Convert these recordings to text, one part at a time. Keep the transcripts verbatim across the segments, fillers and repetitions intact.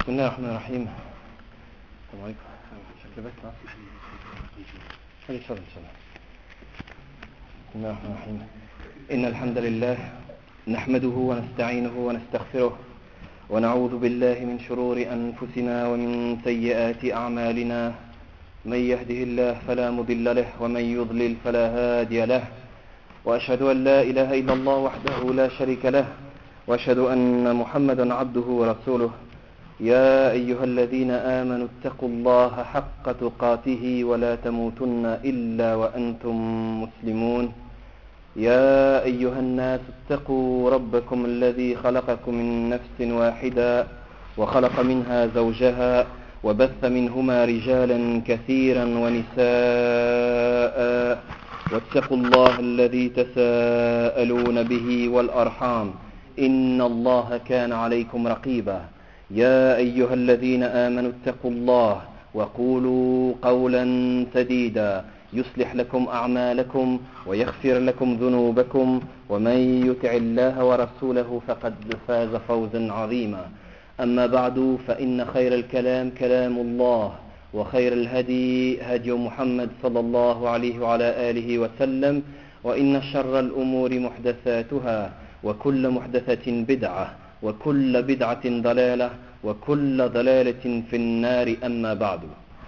بسم الله الرحمن الرحيم. السلام عليكم. شكل بس هذه شر إن شاء الله. بسم الله الرحمن الرحيم. إن الحمد لله نحمده ونستعينه ونستغفره ونعوذ بالله من شرور أنفسنا ومن سيئات أعمالنا. من يهده الله فلا مضل له ومن يضلل فلا هادي له. وأشهد أن لا إله إلا الله وحده لا شريك له وأشهد أن محمدا عبده ورسوله. يا أيها الذين آمنوا اتقوا الله حق تقاته ولا تموتن إلا وأنتم مسلمون. يا أيها الناس اتقوا ربكم الذي خلقكم من نفس واحدة وخلق منها زوجها وبث منهما رجالا كثيرا ونساء واتقوا الله الذي تساءلون به والأرحام إن الله كان عليكم رقيبا. يا أيها الذين آمنوا اتقوا الله وقولوا قولا سديدا يصلح لكم أعمالكم ويغفر لكم ذنوبكم ومن يطع الله ورسوله فقد فاز فوزا عظيما. أما بعد فإن خير الكلام كلام الله وخير الهدي هدي محمد صلى الله عليه وعلى آله وسلم وإن شر الأمور محدثاتها وكل محدثة بدعة وكل بدعة ضلالة وكل ضلالة في النار أما بعد.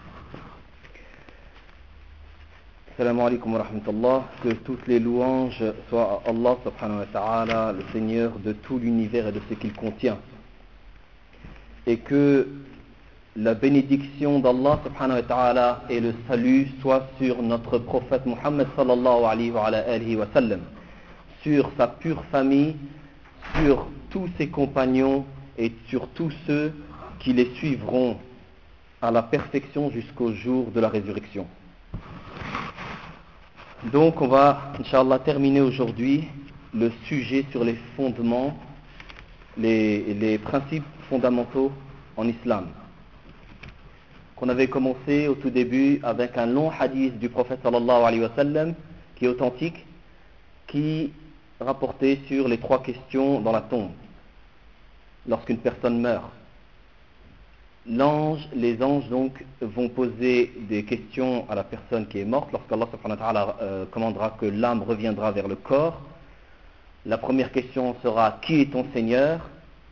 Assalamu alaikum wa rahmatullah. Que toutes les louanges soient à Allah subhanahu wa ta'ala, le Seigneur de tout l'univers et de ce qu'il contient. Et que la bénédiction d'Allah subhanahu wa ta'ala et le salut soient sur notre prophète Muhammad sallallahu alayhi wa alayhi wa sallam, sur sa pure famille, sur tous ses compagnons et sur tous ceux qui les suivront à la perfection jusqu'au jour de la résurrection. Donc on va, Inch'Allah, terminer aujourd'hui le sujet sur les fondements, les, les principes fondamentaux en islam. Qu'on avait commencé au tout début avec un long hadith du prophète sallallahu alayhi wa sallam qui est authentique, qui rapportait sur les trois questions dans la tombe. Lorsqu'une personne meurt, l'ange, les anges donc vont poser des questions à la personne qui est morte. Lorsqu'Allah subhanahu wa ta'ala euh, commandera que l'âme reviendra vers le corps, la première question sera: qui est ton Seigneur?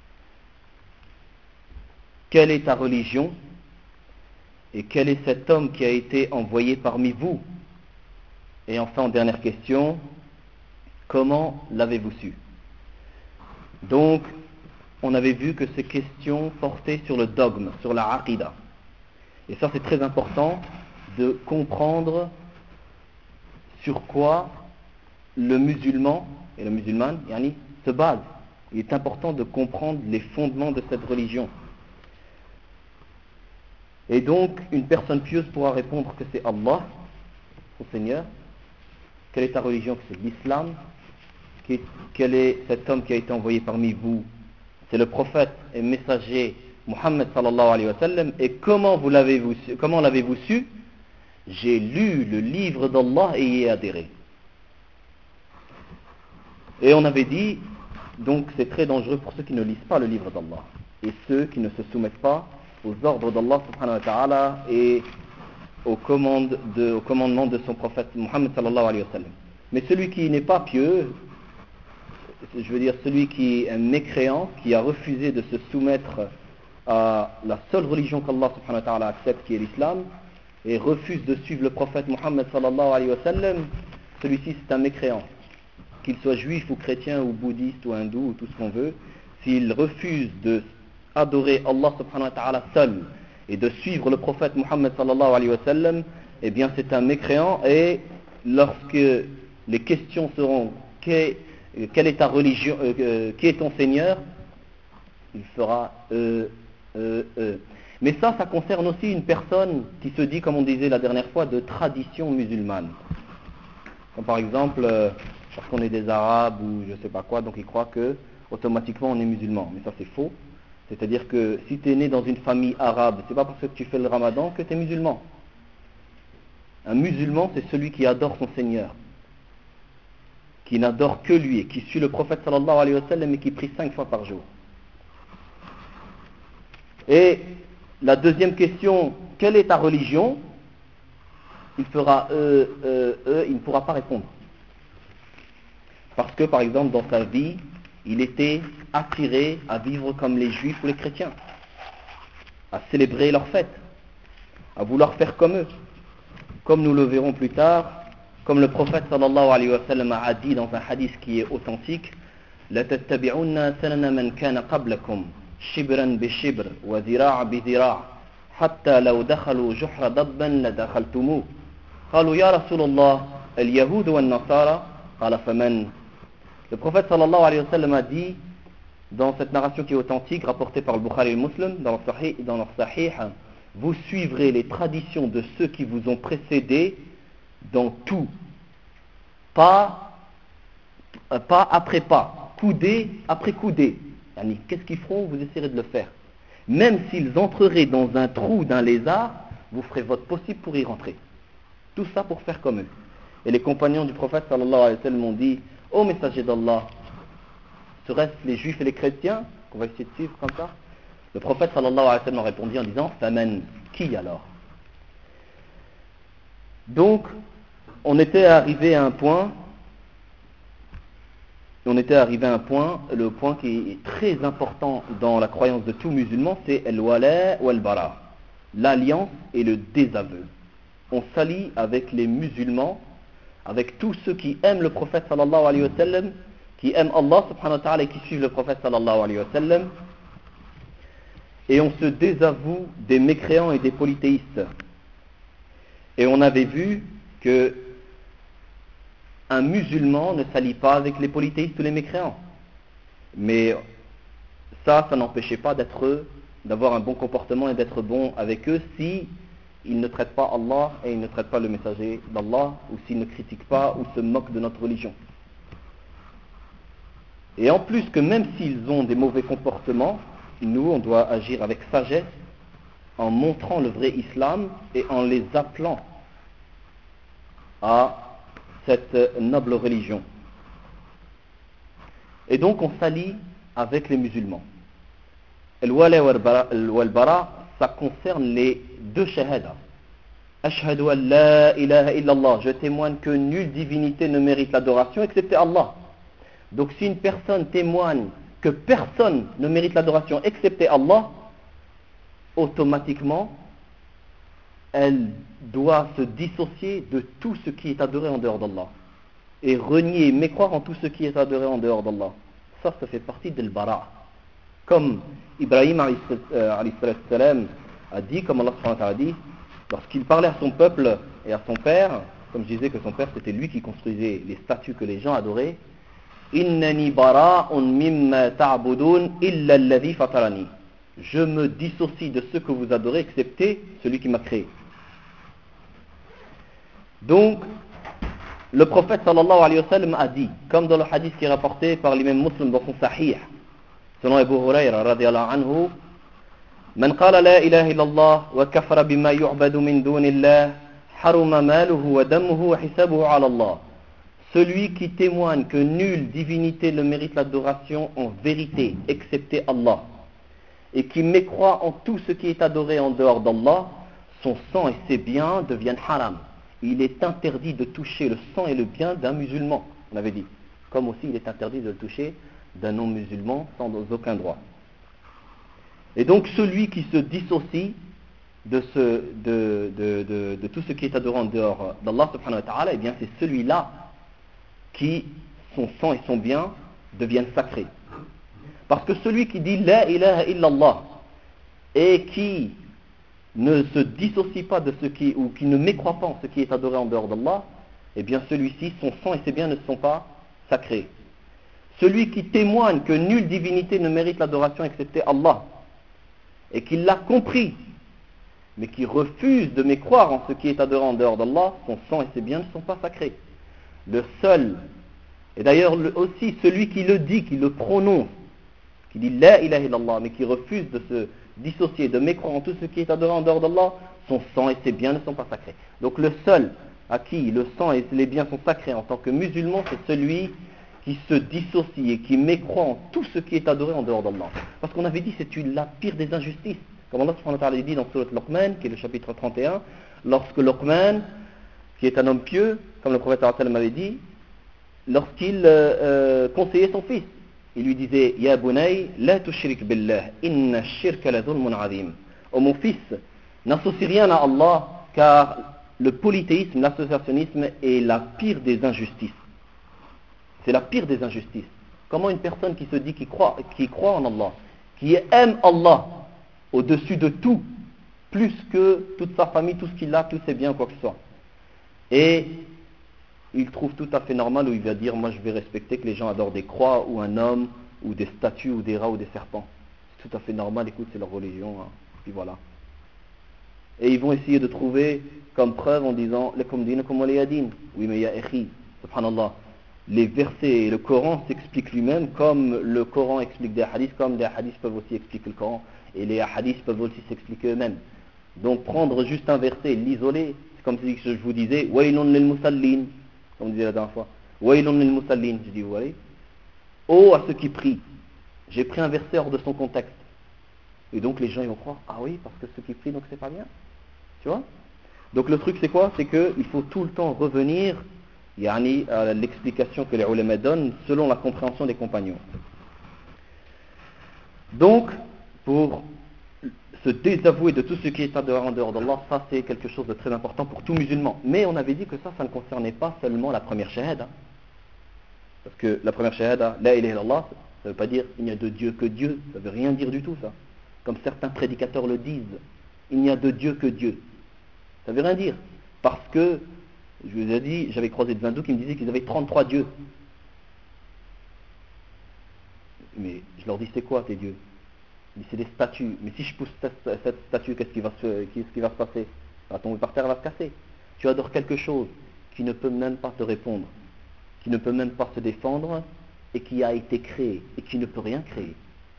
Quelle est ta religion? Et quel est cet homme qui a été envoyé parmi vous? Et enfin, en dernière question, comment l'avez-vous su? Donc, on avait vu que ces questions portaient sur le dogme, sur la aqida. Et ça, c'est très important de comprendre sur quoi le musulman et la musulmane yani, se base. Il est important de comprendre les fondements de cette religion. Et donc, une personne pieuse pourra répondre que c'est Allah, son Seigneur. Quelle est ta religion? Que c'est l'islam. Quel est cet homme qui a été envoyé parmi vous? C'est le prophète et messager Muhammad sallallahu alayhi wa sallam. Et comment vous l'avez-vous su? Comment l'avez-vous su? J'ai lu le livre d'Allah et y ai adhéré. Et on avait dit, donc c'est très dangereux pour ceux qui ne lisent pas le livre d'Allah et ceux qui ne se soumettent pas aux ordres d'Allah subhanahu wa ta'ala et aux, commandes de, aux commandements de son prophète Muhammad sallallahu alayhi wa sallam. Mais celui qui n'est pas pieux, je veux dire celui qui est un mécréant, qui a refusé de se soumettre à la seule religion qu'Allah subhanahu wa ta'ala accepte, qui est l'islam, et refuse de suivre le prophète Muhammad sallallahu alayhi wa sallam, celui-ci c'est un mécréant. Qu'il soit juif ou chrétien ou bouddhiste ou hindou ou tout ce qu'on veut, s'il refuse de adorer Allah subhanahu wa ta'ala seul et de suivre le prophète Muhammad sallallahu alayhi wa sallam, eh bien c'est un mécréant. Et lorsque les questions seront qu'est quelle est ta religion, euh, euh, qui est ton Seigneur, il fera euh, euh, euh. Mais ça, ça concerne aussi une personne qui se dit, comme on disait la dernière fois, de tradition musulmane. Comme par exemple, euh, parce qu'on est des Arabes ou je sais pas quoi, donc ils croient que automatiquement on est musulman. Mais ça c'est faux. C'est-à-dire que si tu es né dans une famille arabe, c'est pas parce que tu fais le ramadan que tu es musulman. Un musulman, c'est celui qui adore son Seigneur, qui n'adore que lui et qui suit le prophète sallallahu alayhi wa sallam et qui prie cinq fois par jour. Et la deuxième question, quelle est ta religion? Il fera euh, euh, euh, il ne pourra pas répondre. Parce que, par exemple, dans sa vie, il était attiré à vivre comme les juifs ou les chrétiens, à célébrer leurs fêtes, à vouloir faire comme eux. Comme nous le verrons plus tard, comme le prophète sallallahu alayhi wa sallam a dit dans un hadith qui est authentique, la tattabi'unna sanana man kana qablakum shibran bi shibr wa dhira'a bi dhira' hatta law dakhalu juhra dabban la dakhaltumuh qalu ya rasulullah al yahud wa an-nasara qala faman. Le prophète sallallahu alayhi wa sallam a dit dans cette narration qui est authentique rapportée par le Bukhari et le Muslim dans leur sahih, dans leur sahih, vous suivrez les traditions de ceux qui vous ont précédés dans tout, pas, euh, pas après pas, coudé après coudé. Yani, qu'est-ce qu'ils feront? Vous essayerez de le faire. Même s'ils entreraient dans un trou d'un lézard, vous ferez votre possible pour y rentrer. Tout ça pour faire comme eux. Et les compagnons du prophète sallallahu alayhi wa sallam ont dit, ô messager d'Allah, serait-ce les juifs et les chrétiens qu'on va essayer de suivre comme ça? Le prophète sallallahu alayhi wa sallam a répondu en disant, faman, qui alors? Donc, on était arrivé à un point, on était arrivé à un point, le point qui est très important dans la croyance de tout musulman, c'est al-wala ou al-bara, l'alliance et le désaveu. On s'allie avec les musulmans, avec tous ceux qui aiment le prophète sallallahu alayhi wa sallam, qui aiment Allah subhanahu wa ta'ala et qui suivent le prophète sallallahu alayhi wa sallam, et on se désavoue des mécréants et des polythéistes. Et on avait vu que un musulman ne s'allie pas avec les polythéistes ou les mécréants. Mais ça, ça n'empêchait pas d'être, d'avoir un bon comportement et d'être bon avec eux si ils ne traitent pas Allah et ils ne traitent pas le messager d'Allah, ou s'ils ne critiquent pas ou se moquent de notre religion. Et en plus que même s'ils ont des mauvais comportements, nous, on doit agir avec sagesse en montrant le vrai islam et en les appelant à cette noble religion. Et donc on s'allie avec les musulmans. Al-wala wal-bara, ça concerne les deux shahadas. Ashhadu an la ilaha illallah, je témoigne que nulle divinité ne mérite l'adoration excepté Allah. Donc si une personne témoigne que personne ne mérite l'adoration excepté Allah, automatiquement elle doit se dissocier de tout ce qui est adoré en dehors d'Allah et renier et mécroire en tout ce qui est adoré en dehors d'Allah. Ça, ça fait partie de l'bara. Comme Ibrahim alayhi salam a dit, comme Allah subhanahu wa ta'ala a dit, lorsqu'il parlait à son peuple et à son père, comme je disais que son père c'était lui qui construisait les statues que les gens adoraient, Innani bara'un mimma ta'budun illa alladhi fatarani. Je me dissocie de ce que vous adorez excepté celui qui m'a créé. Donc, le prophète sallallahu alayhi wa sallam a dit, comme dans le hadith qui est rapporté par l'imam Muslim dans son sahih, selon Abu Hurayra radiyallahu anhu, Man qala la ilaha illallah wa kafara bima yu'badu min dunillah, haruma maluhu wa damuhu wa hisabuhu ala Allah. Celui qui témoigne que nulle divinité ne mérite l'adoration en vérité, excepté Allah, et qui mécroit en tout ce qui est adoré en dehors d'Allah, son sang et ses biens deviennent haram. Il est interdit de toucher le sang et le bien d'un musulman, on avait dit. Comme aussi il est interdit de le toucher d'un non-musulman sans aucun droit. Et donc celui qui se dissocie de, ce, de, de, de, de tout ce qui est adoré en dehors d'Allah subhanahu wa ta'ala, eh bien c'est celui-là qui, son sang et son bien, deviennent sacrés. Parce que celui qui dit La ilaha illallah et qui ne se dissocie pas de ce qui, ou qui ne mécroit pas en ce qui est adoré en dehors d'Allah, eh bien celui-ci, son sang et ses biens ne sont pas sacrés. Celui qui témoigne que nulle divinité ne mérite l'adoration excepté Allah, et qui l'a compris, mais qui refuse de mécroire en ce qui est adoré en dehors d'Allah, son sang et ses biens ne sont pas sacrés. Le seul, et d'ailleurs aussi celui qui le dit, qui le prononce, qui dit La ilaha illallah, mais qui refuse de se dissocier, de mécroire en tout ce qui est adoré en dehors d'Allah, son sang et ses biens ne sont pas sacrés. Donc le seul à qui le sang et les biens sont sacrés en tant que musulman, c'est celui qui se dissocie et qui mécroit en tout ce qui est adoré en dehors d'Allah. Parce qu'on avait dit c'est la pire des injustices Comme Allah subhanahu wa ta'ala dit dans Surat Luqman, qui est le chapitre trente et un, lorsque Luqman, qui est un homme pieux, comme le prophète sallallahu alayhi wa sallam avait dit, lorsqu'il euh, euh, conseillait son fils, il lui disait Ya bunay, la tushrik billah, inna shirka la dhulmun azim. Oh mon fils, n'associe rien à Allah, car le polythéisme, l'associationnisme est la pire des injustices. C'est la pire des injustices. Comment une personne qui se dit qu'il croit, qui croit en Allah, qui aime Allah au-dessus de tout, plus que toute sa famille, tout ce qu'il a, tous ses biens, quoi que ce soit, et il trouve tout à fait normal où il va dire moi je vais respecter que les gens adorent des croix ou un homme ou des statues ou des rats ou des serpents. C'est tout à fait normal, écoute, c'est leur religion, hein. Puis voilà. Et ils vont essayer de trouver comme preuve en disant lakum dinakum waliya din. Oui mais ya akhi, subhanallah, les versets et le Coran s'expliquent lui-même comme le Coran explique des hadiths, comme les hadiths peuvent aussi expliquer le Coran et les hadiths peuvent aussi s'expliquer eux-mêmes. Donc prendre juste un verset et l'isoler, c'est comme si je vous disais waylun lil musallin, comme on disait la dernière fois, waylun lil musallin, je dis vous voyez, oh à ceux qui prient. J'ai pris un verset hors de son contexte. Et donc les gens ils vont croire, ah oui, parce que ceux qui prient donc c'est pas bien. Tu vois? Donc le truc c'est quoi? C'est qu'il faut tout le temps revenir yani, à l'explication que les ulama donnent selon la compréhension des compagnons. Donc, pour se désavouer de tout ce qui est en dehors d'Allah, ça c'est quelque chose de très important pour tout musulman. Mais on avait dit que ça, ça ne concernait pas seulement la première shahada. Parce que la première shahada, la ilaha illallah, ça ne veut pas dire il n'y a de Dieu que Dieu, ça ne veut rien dire du tout ça. Comme certains prédicateurs le disent, il n'y a de Dieu que Dieu. Ça ne veut rien dire. Parce que, je vous ai dit, j'avais croisé des hindous qui me disaient qu'ils avaient trente-trois dieux. Mais je leur dis, c'est quoi tes dieux? Ils disent, c'est des statues. Mais si je pousse cette, cette statue, qu'est-ce qui va se, qu'est-ce qui va se passer? Elle va tomber par terre, elle va se casser. Tu adores quelque chose qui ne peut même pas te répondre, qui ne peut même pas se défendre, et qui a été créé, et qui ne peut rien créer.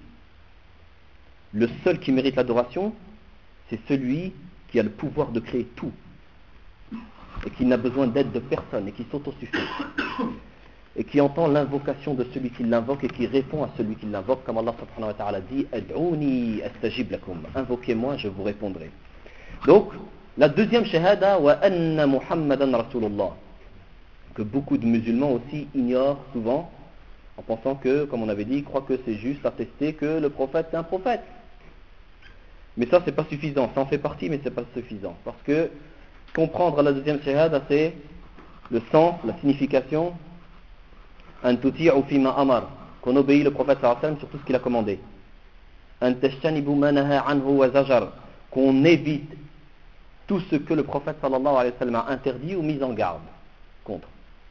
Le seul qui mérite l'adoration, c'est celui qui a le pouvoir de créer tout, et qui n'a besoin d'aide de personne, et qui s'autosuffit, et qui entend l'invocation de celui qui l'invoque, et qui répond à celui qui l'invoque, comme Allah subhanahu wa ta'ala dit « Ad'ouni astajib lakum » invoquez-moi, je vous répondrai. Donc, la deuxième shahada « Wa anna Muhammadan Rasulullah » que beaucoup de musulmans aussi ignorent souvent, en pensant que, comme on avait dit, ils croient que c'est juste attester que le prophète est un prophète. Mais ça, c'est pas suffisant. Ça en fait partie, mais c'est pas suffisant. Parce que comprendre la deuxième shahada, c'est le sens, la signification, an tuti'u fima amar, qu'on obéit le prophète sallallahu alayhi wa sallam sur tout ce qu'il a commandé. An tashtanibu ma naha anhu wa zajar, qu'on évite tout ce que le prophète sallallahu alayhi wa sallam a interdit ou mis en garde contre.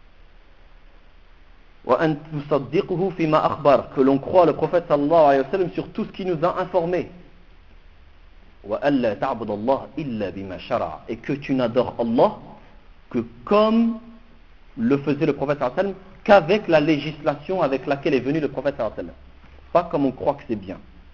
Wa an tusaddiquhu fima akhbar, que l'on croit le prophète sallallahu alayhi wa sallam sur tout ce qu'il nous a informé. Et que tu n'adores Allah que comme le faisait le prophète sallallahu alayhi wa sallam, qu'avec la législation avec laquelle est venu le prophète sallallahu alayhi wa sallam, pas comme on croit que c'est bien.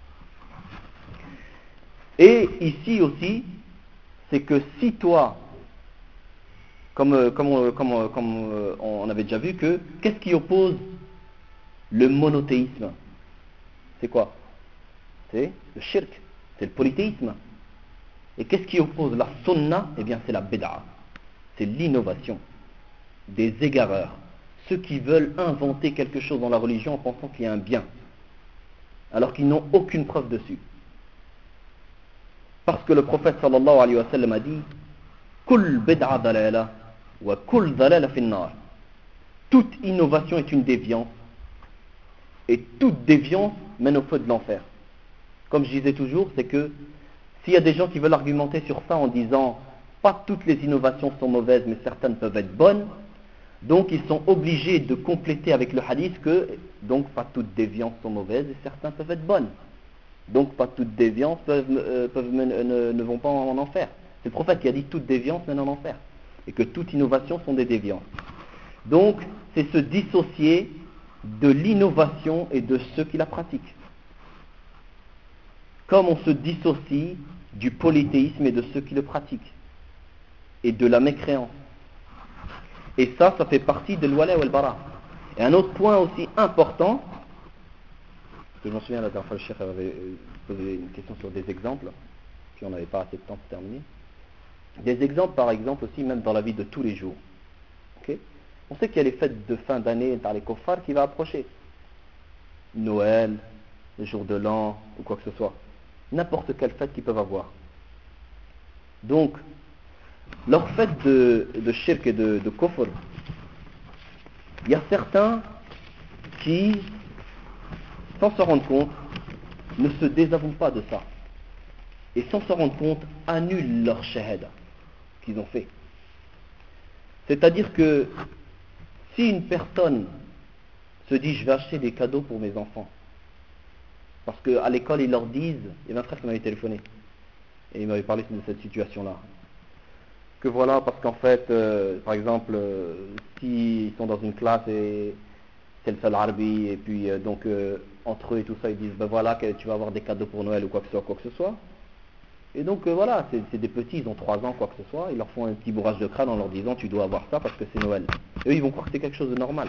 Et ici aussi, c'est que si toi, comme, comme, comme, comme on avait déjà vu, que qu'est-ce qui oppose le monothéisme? C'est quoi? C'est le shirk, c'est le polythéisme. Et qu'est-ce qui oppose la sunna? Eh bien c'est la bid'a, c'est l'innovation, des égareurs, ceux qui veulent inventer quelque chose dans la religion en pensant qu'il y a un bien, alors qu'ils n'ont aucune preuve dessus. Parce que le prophète sallallahu alayhi wa sallam a dit Kull bid'a dalala wa kull dalala fin nar. Toute innovation est une déviance, et toute déviance mène au feu de l'enfer. Comme je disais toujours, c'est que s'il y a des gens qui veulent argumenter sur ça en disant pas toutes les innovations sont mauvaises mais certaines peuvent être bonnes, donc ils sont obligés de compléter avec le hadith que donc pas toutes déviances sont mauvaises et certaines peuvent être bonnes. Donc pas toutes déviances peuvent, euh, peuvent, ne, ne vont pas en enfer. C'est le prophète qui a dit toutes déviances mènent en enfer et que toute innovation sont des déviances. Donc c'est se dissocier de l'innovation et de ceux qui la pratiquent. Comme on se dissocie du polythéisme et de ceux qui le pratiquent, et de la mécréance. Et ça, ça fait partie de l'wala wal bara. Et un autre point aussi important, parce que je m'en souviens la dernière fois le cheikh avait posé une question sur des exemples, puis on n'avait pas assez de temps pour terminer. Des exemples, par exemple, aussi, même dans la vie de tous les jours. Okay? On sait qu'il y a les fêtes de fin d'année par les kuffars qui va approcher. Noël, les jours de l'an, ou quoi que ce soit. N'importe quelle fête qu'ils peuvent avoir. Donc, leur fête de, de shirk et de, de kufr, il y a certains qui, sans se rendre compte, ne se désavouent pas de ça. Et sans se rendre compte, annulent leur shahada qu'ils ont fait. C'est-à-dire que si une personne se dit je vais acheter des cadeaux pour mes enfants, parce qu'à l'école ils leur disent, il y avait un frère qui m'avait téléphoné, et il m'avait parlé de cette situation-là, que voilà, parce qu'en fait, euh, par exemple, euh, s'ils sont dans une classe et c'est le seul arabi, et puis euh, donc euh, entre eux et tout ça, ils disent ben voilà, que tu vas avoir des cadeaux pour Noël ou quoi que ce soit, quoi que ce soit. Et donc euh, voilà, c'est, c'est des petits, ils ont trois ans, quoi que ce soit, ils leur font un petit bourrage de crâne en leur disant tu dois avoir ça parce que c'est Noël. Et eux, ils vont croire que c'est quelque chose de normal.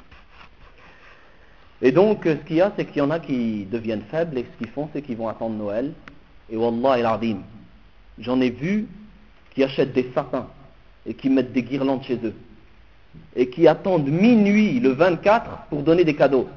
Et donc, euh, ce qu'il y a, c'est qu'il y en a qui deviennent faibles, et ce qu'ils font, c'est qu'ils vont attendre Noël. Et wallah el-azim, j'en ai vu qui achètent des sapins et qui mettent des guirlandes chez eux. Et qui attendent minuit le vingt-quatre pour donner des cadeaux.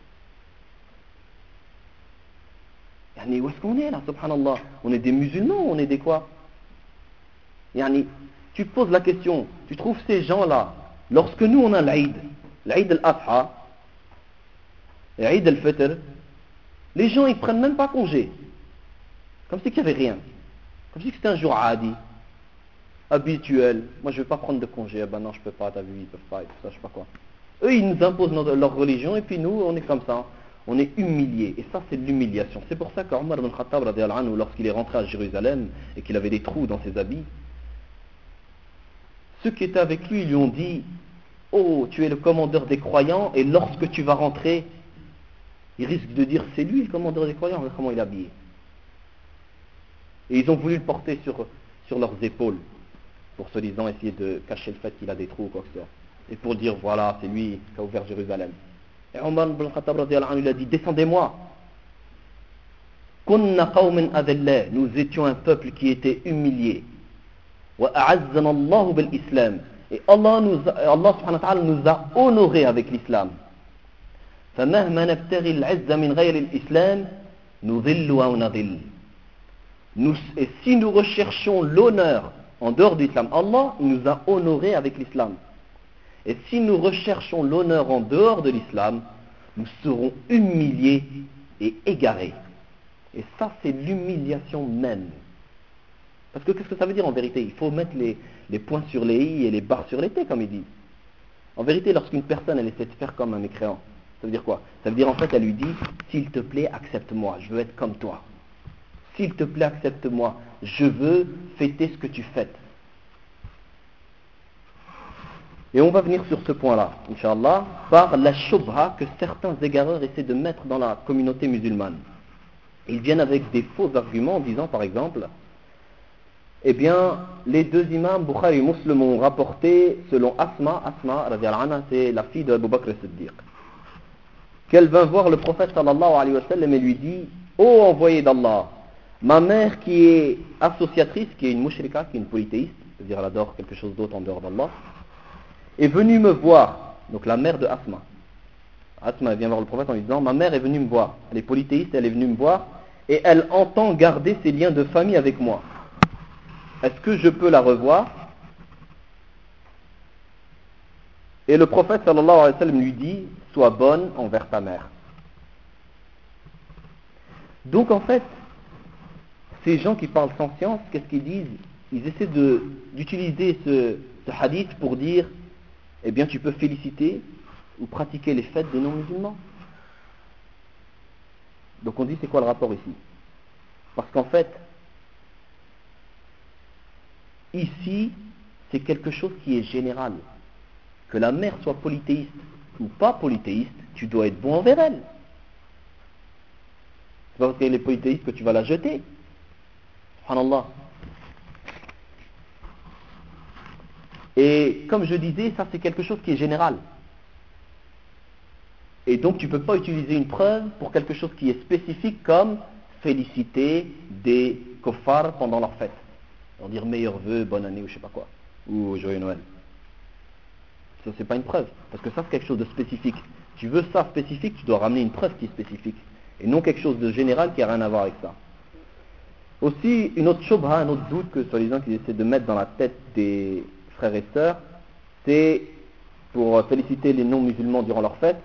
Yani, où est-ce qu'on est là, subhanallah? On est des musulmans ou on est des quoi? Yani, tu te poses la question, tu trouves ces gens-là, lorsque nous on a l'Aïd, l'Aïd al-Adha, l'Aïd al-Fitr, les gens ils prennent même pas congé. Comme si qu'il n'y avait rien. Comme si c'était un jour adi, habituel. Moi je ne vais pas prendre de congé, ah ben non je peux pas, t'as vu, ils peuvent pas, et tout ça, je sais pas quoi. Eux ils nous imposent notre, leur religion et puis nous on est comme ça. On est humilié, et ça c'est de l'humiliation. C'est pour ça qu'Omar ibn Khattab, radiyallahu anhu, lorsqu'il est rentré à Jérusalem et qu'il avait des trous dans ses habits, ceux qui étaient avec lui lui ont dit « Oh, tu es le commandeur des croyants, et lorsque tu vas rentrer, il risque de dire « C'est lui le commandeur des croyants, regarde comment il est habillé. » Et ils ont voulu le porter sur, sur leurs épaules, pour se disant essayer de cacher le fait qu'il a des trous ou quoi que ce soit. Et pour dire « Voilà, c'est lui qui a ouvert Jérusalem. » Et Omar ibn Khattab, radiyallahu anhu, il a dit « Descendez-moi. » Kunna qawmin adillah, nous étions un peuple qui était humilié. وأعزنا الله بالإسلام. Et Allah, nous a, Allah subhanahu wa ta'ala nous a honorés avec l'islam. فمهما نبتغي العز من غير الإسلام نذل أو نضل. Nous, et si nous recherchons l'honneur en dehors de l'islam, Allah nous a honorés avec l'islam. Et si nous recherchons l'honneur en dehors de l'islam, nous serons humiliés et égarés. Et ça, c'est l'humiliation même. Parce que qu'est-ce que ça veut dire en vérité? Il faut mettre les, les points sur les i et les barres sur les t, comme il dit. En vérité, lorsqu'une personne, elle essaie de faire comme un mécréant, ça veut dire quoi? Ça veut dire en fait, elle lui dit, s'il te plaît, accepte-moi, je veux être comme toi. S'il te plaît, accepte-moi, je veux fêter ce que tu fêtes. Et on va venir sur ce point-là, Inch'Allah, par la shubha que certains égareurs essaient de mettre dans la communauté musulmane. Ils viennent avec des faux arguments en disant, par exemple, eh bien, les deux imams, Bukhari et Muslim, ont rapporté, selon Asma, Asma, radiyallahu anha, c'est la fille d'Abu Bakr as-Siddiq, qu'elle vint voir le prophète sallallahu alayhi wa sallam et lui dit, ô envoyé d'Allah, ma mère qui est associatrice, qui est une mushrika, qui est une polythéiste, c'est-à-dire elle adore quelque chose d'autre en dehors d'Allah, est venue me voir, donc la mère de Asma. Asma vient voir le prophète en lui disant, ma mère est venue me voir, elle est polythéiste, elle est venue me voir, et elle entend garder ses liens de famille avec moi. Est-ce que je peux la revoir? Et le prophète sallallahu alayhi wa sallam lui dit, sois bonne envers ta mère. Donc en fait, ces gens qui parlent sans science, qu'est-ce qu'ils disent? Ils essaient de, d'utiliser ce, ce hadith pour dire, eh bien tu peux féliciter ou pratiquer les fêtes des non-musulmans. Donc on dit, c'est quoi le rapport ici? Parce qu'en fait, ici, c'est quelque chose qui est général. Que la mère soit polythéiste ou pas polythéiste, tu dois être bon envers elle. C'est pas parce qu'elle est polythéiste que tu vas la jeter. Subhanallah. Et comme je disais, ça c'est quelque chose qui est général. Et donc tu ne peux pas utiliser une preuve pour quelque chose qui est spécifique comme féliciter des kuffar pendant leur fête. Leur dire meilleurs vœux, bonne année ou je sais pas quoi. Ou joyeux Noël. Ça c'est pas une preuve. Parce que ça c'est quelque chose de spécifique. Tu veux ça spécifique, tu dois ramener une preuve qui est spécifique. Et non quelque chose de général qui n'a rien à voir avec ça. Aussi, une autre shubha, un autre doute que soi-disant qu'ils essaient de mettre dans la tête des frères et sœurs, c'est pour féliciter les non-musulmans durant leur fête.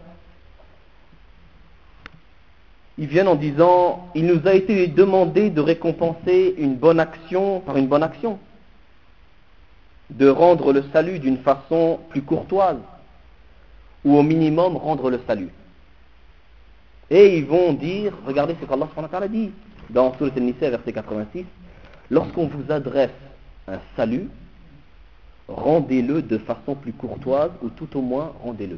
Ils viennent en disant, il nous a été demandé de récompenser une bonne action par une bonne action, de rendre le salut d'une façon plus courtoise, ou au minimum rendre le salut. Et ils vont dire, regardez ce qu'Allah subhanahu wa ta'ala dit dans Sourate An-Nisa verset quatre-vingt-six, lorsqu'on vous adresse un salut, rendez-le de façon plus courtoise ou tout au moins rendez-le.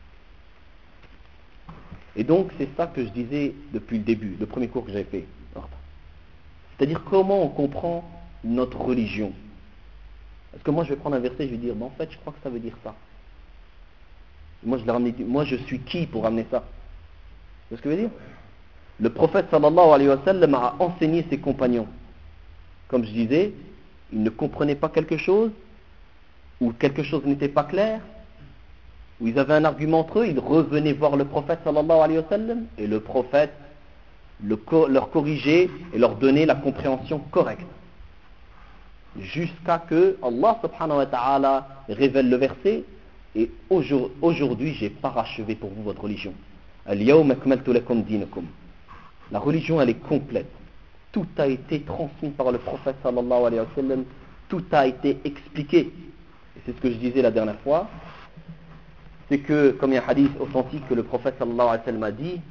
Et donc c'est ça que je disais depuis le début, le premier cours que j'avais fait. C'est-à-dire comment on comprend notre religion. Parce que moi je vais prendre un verset et je vais dire, ben, en fait je crois que ça veut dire ça. Moi je, l'ai ramené, moi je suis qui pour ramener ça? C'est ce que je veux dire? Le prophète sallallahu alayhi wa sallam a enseigné ses compagnons. Comme je disais, ils ne comprenaient pas quelque chose, ou quelque chose n'était pas clair, ou ils avaient un argument entre eux, ils revenaient voir le prophète sallallahu alayhi wa sallam, et le prophète le co- leur corrigeait et leur donnait la compréhension correcte. Jusqu'à que Allah subhanahu wa ta'ala révèle le verset, et aujourd'hui j'ai parachevé pour vous votre religion. Al-yawma akmaltu lakum dinakum. La religion, elle est complète. Tout a été transmis par le prophète sallallahu alayhi wa sallam. Tout a été expliqué. Et c'est ce que je disais la dernière fois. C'est que, comme il y a un hadith authentique que le prophète sallallahu alayhi wa sallam a dit,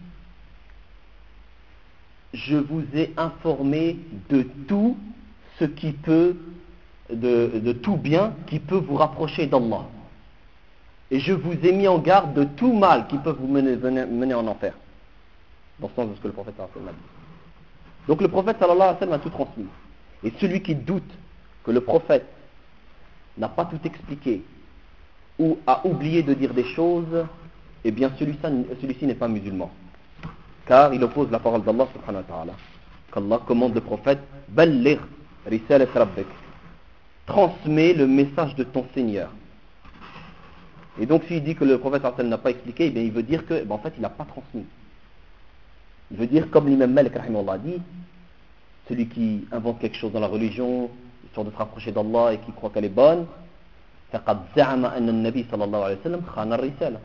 je vous ai informé de tout ce qui peut, de, de tout bien qui peut vous rapprocher d'Allah. Et je vous ai mis en garde de tout mal qui peut vous mener, mener en enfer. Dans le sens de ce que le prophète sallallahu alayhi wa sallam a dit. Donc le prophète sallallahu alayhi wa sallam a tout transmis. Et celui qui doute que le prophète n'a pas tout expliqué ou a oublié de dire des choses, eh bien celui-ci, celui-ci n'est pas musulman. Car il oppose la parole d'Allah subhanahu wa ta'ala. Qu'Allah commande le prophète, Balligh risalat rabbik. Transmets le message de ton Seigneur. Et donc s'il dit que le prophète sallallahu alayhi wa sallam n'a pas expliqué, eh bien il veut dire que, ben, en fait il n'a pas transmis. Il veut dire, comme l'imam Malik rahimahullah a dit, celui qui invente quelque chose dans la religion, histoire de se rapprocher d'Allah et qui croit qu'elle est bonne, فَقَدْ زَعَمَ أَنَّ النَّبِي صلى الله عليه وسلم خَانَ الرِّسَالَةَ.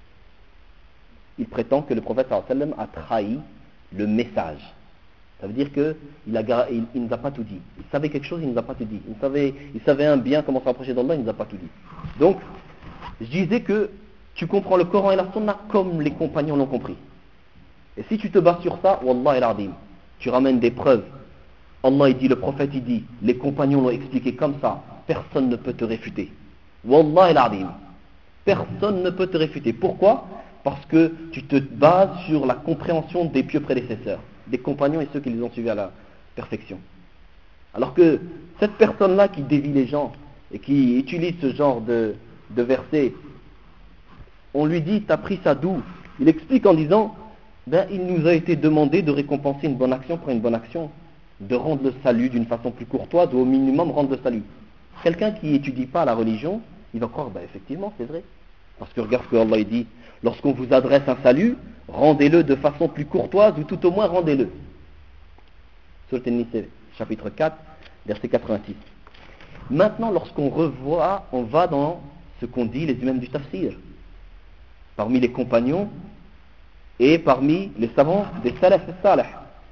Il prétend que le prophète sallallahu alayhi wa sallam a trahi le message. Ça veut dire qu'il il, il nous a pas tout dit. Il savait quelque chose, il nous a pas tout dit. Il savait, il savait un bien comment se rapprocher d'Allah, il nous a pas tout dit. Donc, je disais que tu comprends le Coran et la Sunna comme les compagnons l'ont compris. Et si tu te bases sur ça, Wallah el-Adim, tu ramènes des preuves. Allah il dit, le prophète il dit, les compagnons l'ont expliqué comme ça, personne ne peut te réfuter. Wallah el-Adim, personne ne peut te réfuter. Pourquoi? Parce que tu te bases sur la compréhension des pieux prédécesseurs, des compagnons et ceux qui les ont suivis à la perfection. Alors que cette personne-là qui dévie les gens et qui utilise ce genre de, de versets, on lui dit, t'as pris ça d'où? Il explique en disant, ben, il nous a été demandé de récompenser une bonne action pour une bonne action, de rendre le salut d'une façon plus courtoise ou au minimum rendre le salut. Quelqu'un qui n'étudie pas la religion, il va croire, ben effectivement c'est vrai. Parce que regarde ce que Allah dit, lorsqu'on vous adresse un salut, rendez-le de façon plus courtoise ou tout au moins rendez-le. Sourate An-Nisa, chapitre quatre, verset quatre-vingt-six. Maintenant, lorsqu'on revoit, on va dans ce qu'ont dit les imams du tafsir, parmi les compagnons, et parmi les savants des salaf et salih.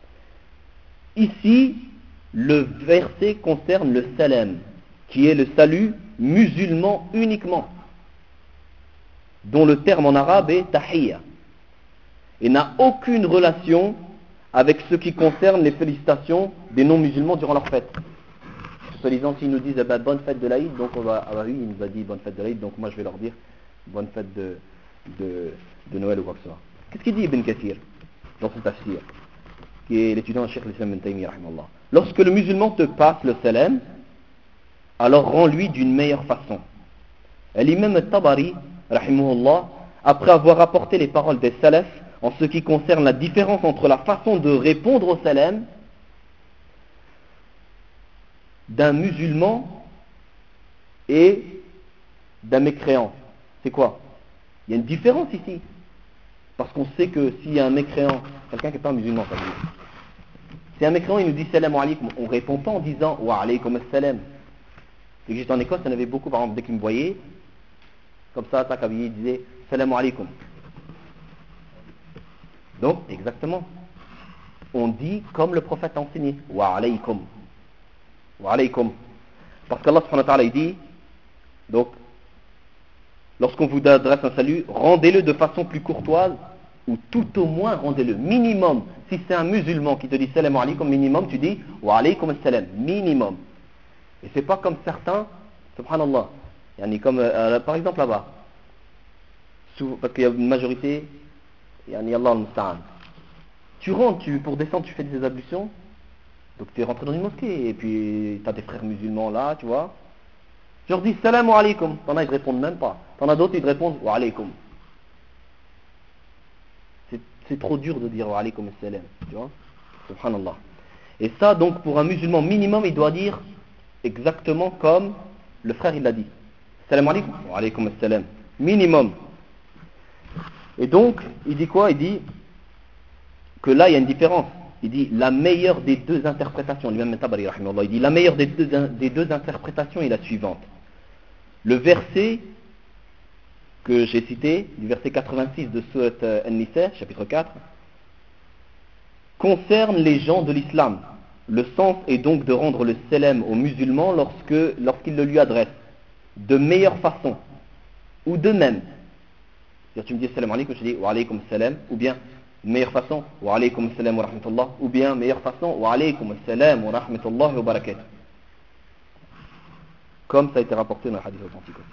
Ici, le verset concerne le salam, qui est le salut musulman uniquement, dont le terme en arabe est tahiyya, et n'a aucune relation avec ce qui concerne les félicitations des non-musulmans durant leur fête. Soi-disant, s'ils nous disent eh ben, bonne fête de l'Aïd, donc on va, ah bah oui, il nous a dit bonne fête de l'Aïd, donc moi je vais leur dire bonne fête de, de, de Noël ou quoi que ce soit. Qu'est-ce qu'il dit Ibn Kathir dans son tafsir, qui est l'étudiant de Cheikh l'Islam Ibn Taymiyyah rahimahullah? Lorsque le musulman te passe le salam, alors rends-lui d'une meilleure façon. L'imam al-Tabari rahimahullah, après avoir rapporté les paroles des salafs en ce qui concerne la différence entre la façon de répondre au salam d'un musulman et d'un mécréant. C'est quoi? Il y a une différence ici. Parce qu'on sait que s'il y a un mécréant, quelqu'un qui n'est pas musulman, ça veut dire. Si un mécréant il nous dit salam alaikum, on ne répond pas en disant wa alaykum assalam. C'est que j'étais en Écosse, il y en avait beaucoup, par exemple, dès qu'ils me voyaient, comme ça, tac, il disait salam alaikum. Donc, exactement. On dit comme le prophète a enseigné wa alaykum. Wa alaykum. Parce qu'Allah subhanahu wa ta'ala il dit, donc, lorsqu'on vous adresse un salut, rendez-le de façon plus courtoise, ou tout au moins rendez-le minimum. Si c'est un musulman qui te dit salam alaikum, minimum, tu dis wa alaykum assalam, minimum. Et c'est pas comme certains, subhanallah, yani comme euh, par exemple là-bas, parce qu'il y a une majorité, yani Allah al-Musta'an. Tu rentres, tu, pour descendre, tu fais des ablutions, donc tu es rentré dans une mosquée, et puis tu as des frères musulmans là, tu vois. Je leur dis salam alaikum, t'en as, ils ne répondent même pas. T'en as d'autres, ils te répondent wa alaykum. C'est, c'est trop dur de dire wa alaykum assalam, tu vois. Subhanallah. Et ça, donc, pour un musulman minimum, il doit dire exactement comme le frère il l'a dit. Salam alaikum. Wa alaykum assalam. Minimum. Et donc, il dit quoi? Il dit que là, il y a une différence. Il dit la meilleure des deux interprétations. L'imam Tabari, rahimahullah, il dit la meilleure des deux, des deux interprétations est la suivante. Le verset que j'ai cité, du verset quatre-vingt-six de Surat An-Nisa, chapitre quatre, concerne les gens de l'islam. Le sens est donc de rendre le salam aux musulmans lorsque, lorsqu'ils le lui adressent, de meilleure façon, ou de même. C'est-à-dire, tu me dis salam alaikum, je dis wa alaykum salam, ou bien, meilleure façon, wa alaykum salam wa rahmatullah, ou bien, meilleure façon, wa alaykum salam wa rahmatullah wa barakatuh. Comme ça a été rapporté dans le hadith authentique aussi.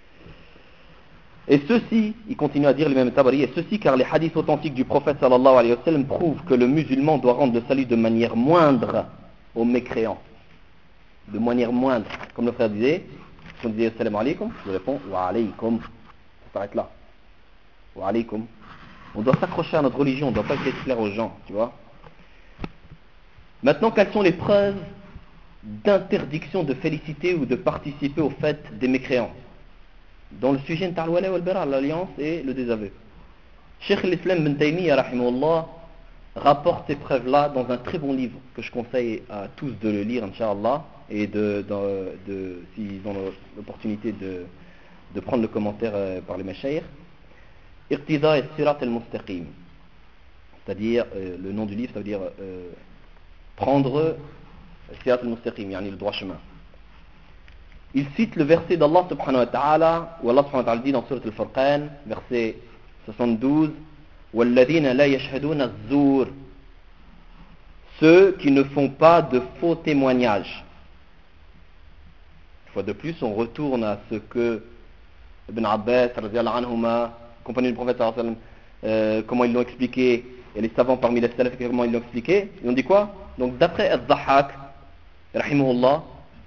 Et ceci, il continue à dire l'imam Tabari, et ceci car les hadiths authentiques du prophète sallallahu alayhi wa sallam prouvent que le musulman doit rendre le salut de manière moindre aux mécréants. De manière moindre. Comme le frère disait, si on disait salam alaikum, je réponds wa alaykum. Ça s'arrête là. Wa alaykum. On doit s'accrocher à notre religion, on ne doit pas essayer de plaire aux gens, tu vois. Maintenant, quelles sont les preuves d'interdiction de féliciter ou de participer au fait des mécréants? Dans le sujet de Ta'al-Wala wal-Bara, l'alliance et le désaveu. Cheikh l'Islam ibn Taymiyyah rahimahullah rapporte ces preuves-là dans un très bon livre que je conseille à tous de le lire, Inch'Allah, et de, de, de, s'ils ont l'opportunité de, de prendre le commentaire euh, par les Mashayikh. Iqtida as-Sirat al-Mustaqim. C'est-à-dire, euh, le nom du livre, ça veut dire euh, prendre Sirat al-Mustaqim, yani le droit chemin. Il cite le verset d'Allah subhanahu wa ta'ala, où Allah subhanahu wa ta'ala dit dans Surat al-Furqan, verset soixante-douze, وَالَّذِينَ لَا يَشْهَدُونَ الزُّورِ, ceux qui ne font pas de faux témoignages. Une fois de plus, on retourne à ce que Ibn Abbas, radiyallahu anhuma, compagnon du prophète, euh, comment ils l'ont expliqué, et les savants parmi les salafs, comment ils l'ont expliqué. Ils ont dit quoi? Donc d'après Al-Dhahhak, rahimahullah,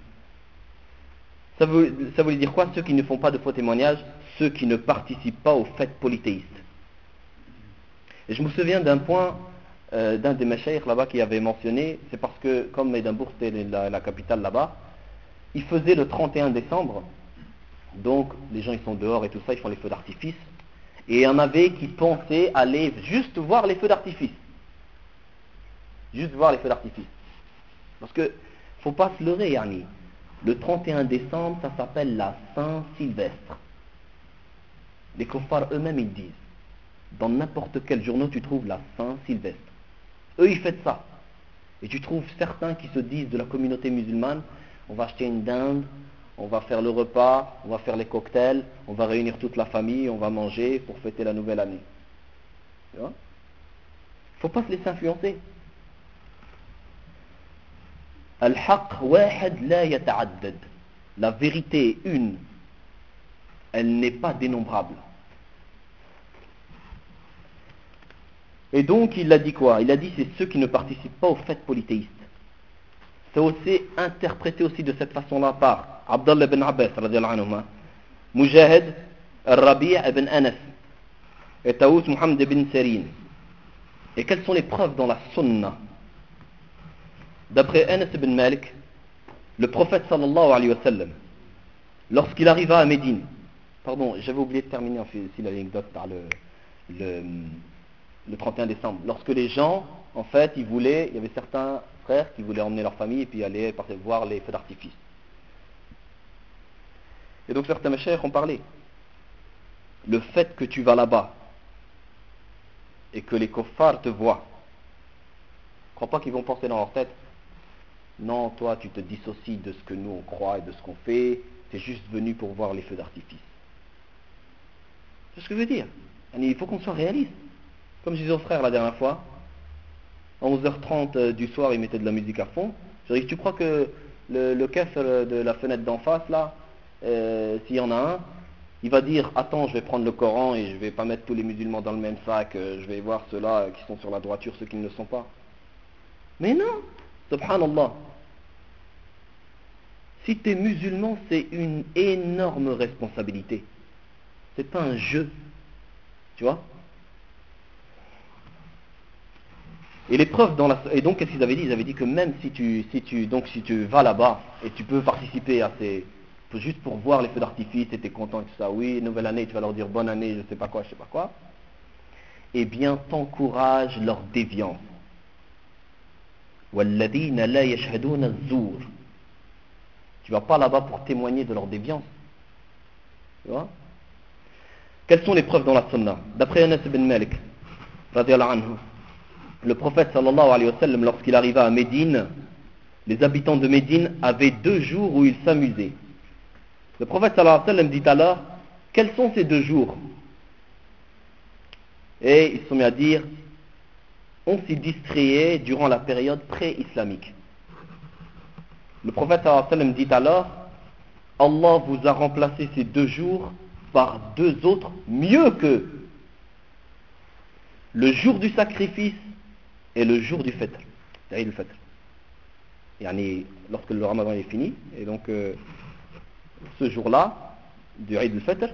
Ça veut, ça veut dire quoi? Ceux qui ne font pas de faux témoignages, ceux qui ne participent pas aux fêtes polythéistes. Et je me souviens d'un point euh, d'un des mashayikh là-bas qui avait mentionné, c'est parce que comme Édimbourg c'était la, la capitale là-bas, ils faisaient le trente et un décembre, donc les gens ils sont dehors et tout ça, ils font les feux d'artifice, et il y en avait qui pensaient aller juste voir les feux d'artifice. Juste voir les feux d'artifice. Parce que, faut pas se leurrer, yani. Le trente et un décembre, ça s'appelle la Saint-Sylvestre. Les kuffars eux-mêmes, ils disent, dans n'importe quel journaux, tu trouves la Saint-Sylvestre. Eux, ils font ça. Et tu trouves certains qui se disent de la communauté musulmane, on va acheter une dinde, on va faire le repas, on va faire les cocktails, on va réunir toute la famille, on va manger pour fêter la nouvelle année. Tu vois? Faut pas se laisser influencer. Al-haq wahid la yata'addad. La vérité est une. Elle n'est pas dénombrable. Et donc il a dit quoi? Il a dit c'est ceux qui ne participent pas aux fêtes polythéistes. C'est aussi interprété aussi de cette façon-là par Abdallah ibn Abbas radiyallahu anhu, Mujahid al-Rabi' ibn Anas et Taous Muhammad ibn Sirin. Et quelles sont les preuves dans la sunna? D'après Anas ibn Malik, Le prophète sallallahu alayhi wa sallam, lorsqu'il arriva à Médine, pardon, j'avais oublié de terminer aussi l'anecdote par le, le, le trente et un décembre, lorsque les gens, en fait, ils voulaient, il y avait certains frères qui voulaient emmener leur famille et puis aller voir les feux d'artifice. Et donc certains meshaykhs ont parlé. Le fait que tu vas là-bas et que les kuffars te voient, je ne crois pas qu'ils vont penser dans leur tête, non, toi tu te dissocies de ce que nous on croit et de ce qu'on fait, tu es juste venu pour voir les feux d'artifice. C'est ce que je veux dire. Il faut qu'on soit réaliste. Comme je disais aux frères la dernière fois, à onze heures trente du soir, ils mettaient de la musique à fond. Je dis, tu crois que le, le kef de la fenêtre d'en face, là, euh, s'il y en a un, il va dire, attends, je vais prendre le Coran et je vais pas mettre tous les musulmans dans le même sac, euh, je vais voir ceux-là qui sont sur la droiture, ceux qui ne le sont pas. Mais non, subhanallah. Si tu es musulman, c'est une énorme responsabilité. C'est pas un jeu. Tu vois? Et les preuves dans la... Et donc, qu'est-ce qu'ils avaient dit? Ils avaient dit que même si tu, si tu, donc, si tu vas là-bas et tu peux participer à ces... juste pour voir les feux d'artifice et tu es content et tout ça, oui, nouvelle année, tu vas leur dire bonne année, je sais pas quoi, je sais pas quoi, eh bien, t'encourages leur déviance. وَالَّذِينَ لَا يَشْهَدُونَ الزُّورَ. Tu vas pas là-bas pour témoigner de leur déviance. Tu vois? Quelles sont les preuves dans la sunna? D'après Anas ibn Malik, radiyallahu anhu, le prophète sallallahu alayhi wa sallam, lorsqu'il arriva à Médine, les habitants de Médine avaient deux jours où ils s'amusaient. Le prophète sallallahu alayhi wa sallam dit alors, quels sont ces deux jours? Et ils se sont mis à dire, on s'y distrayait durant la période pré-islamique. Le prophète sallallahu alayhi wa sallam dit alors, Allah vous a remplacé ces deux jours par deux autres mieux que le jour du sacrifice et le jour du fêt, Eid al-Fitr. Yani, lorsque le Ramadan est fini, et donc euh, ce jour-là, du Eid al-Fitr,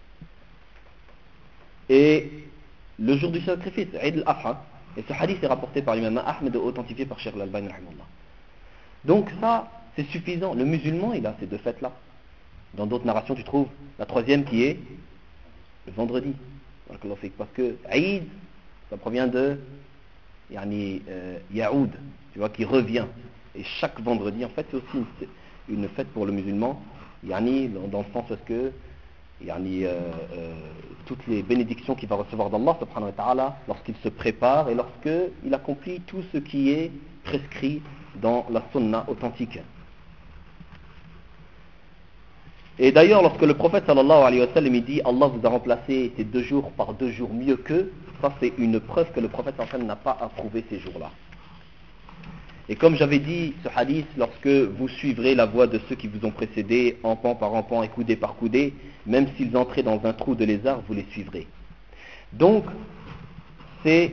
et le jour du sacrifice, Eid al-Adha, et ce hadith est rapporté par l'imam Ahmed et authentifié par Cheikh al-Albani rahimahullah. Donc ça, c'est suffisant. Le musulman, il a ces deux fêtes-là. Dans d'autres narrations, tu trouves la troisième qui est le vendredi. Parce que Eid, ça provient de yani, euh, Yaoud, tu vois, qui revient. Et chaque vendredi, en fait, c'est aussi une, une fête pour le musulman, yani, dans, dans le sens parce que yani, euh, euh, toutes les bénédictions qu'il va recevoir d'Allah subhanahu wa ta'ala lorsqu'il se prépare et lorsqu'il accomplit tout ce qui est prescrit dans la sunna authentique. Et d'ailleurs, lorsque le prophète sallallahu alayhi wa sallam il dit Allah vous a remplacé ces deux jours par deux jours mieux qu'eux, ça c'est une preuve que le prophète sallallahu alayhi wa sallam n'a pas approuvé ces jours-là. Et comme j'avais dit ce hadith, lorsque vous suivrez la voie de ceux qui vous ont précédés, empan par empan et coudé par coudé, même s'ils entraient dans un trou de lézard, vous les suivrez. Donc, c'est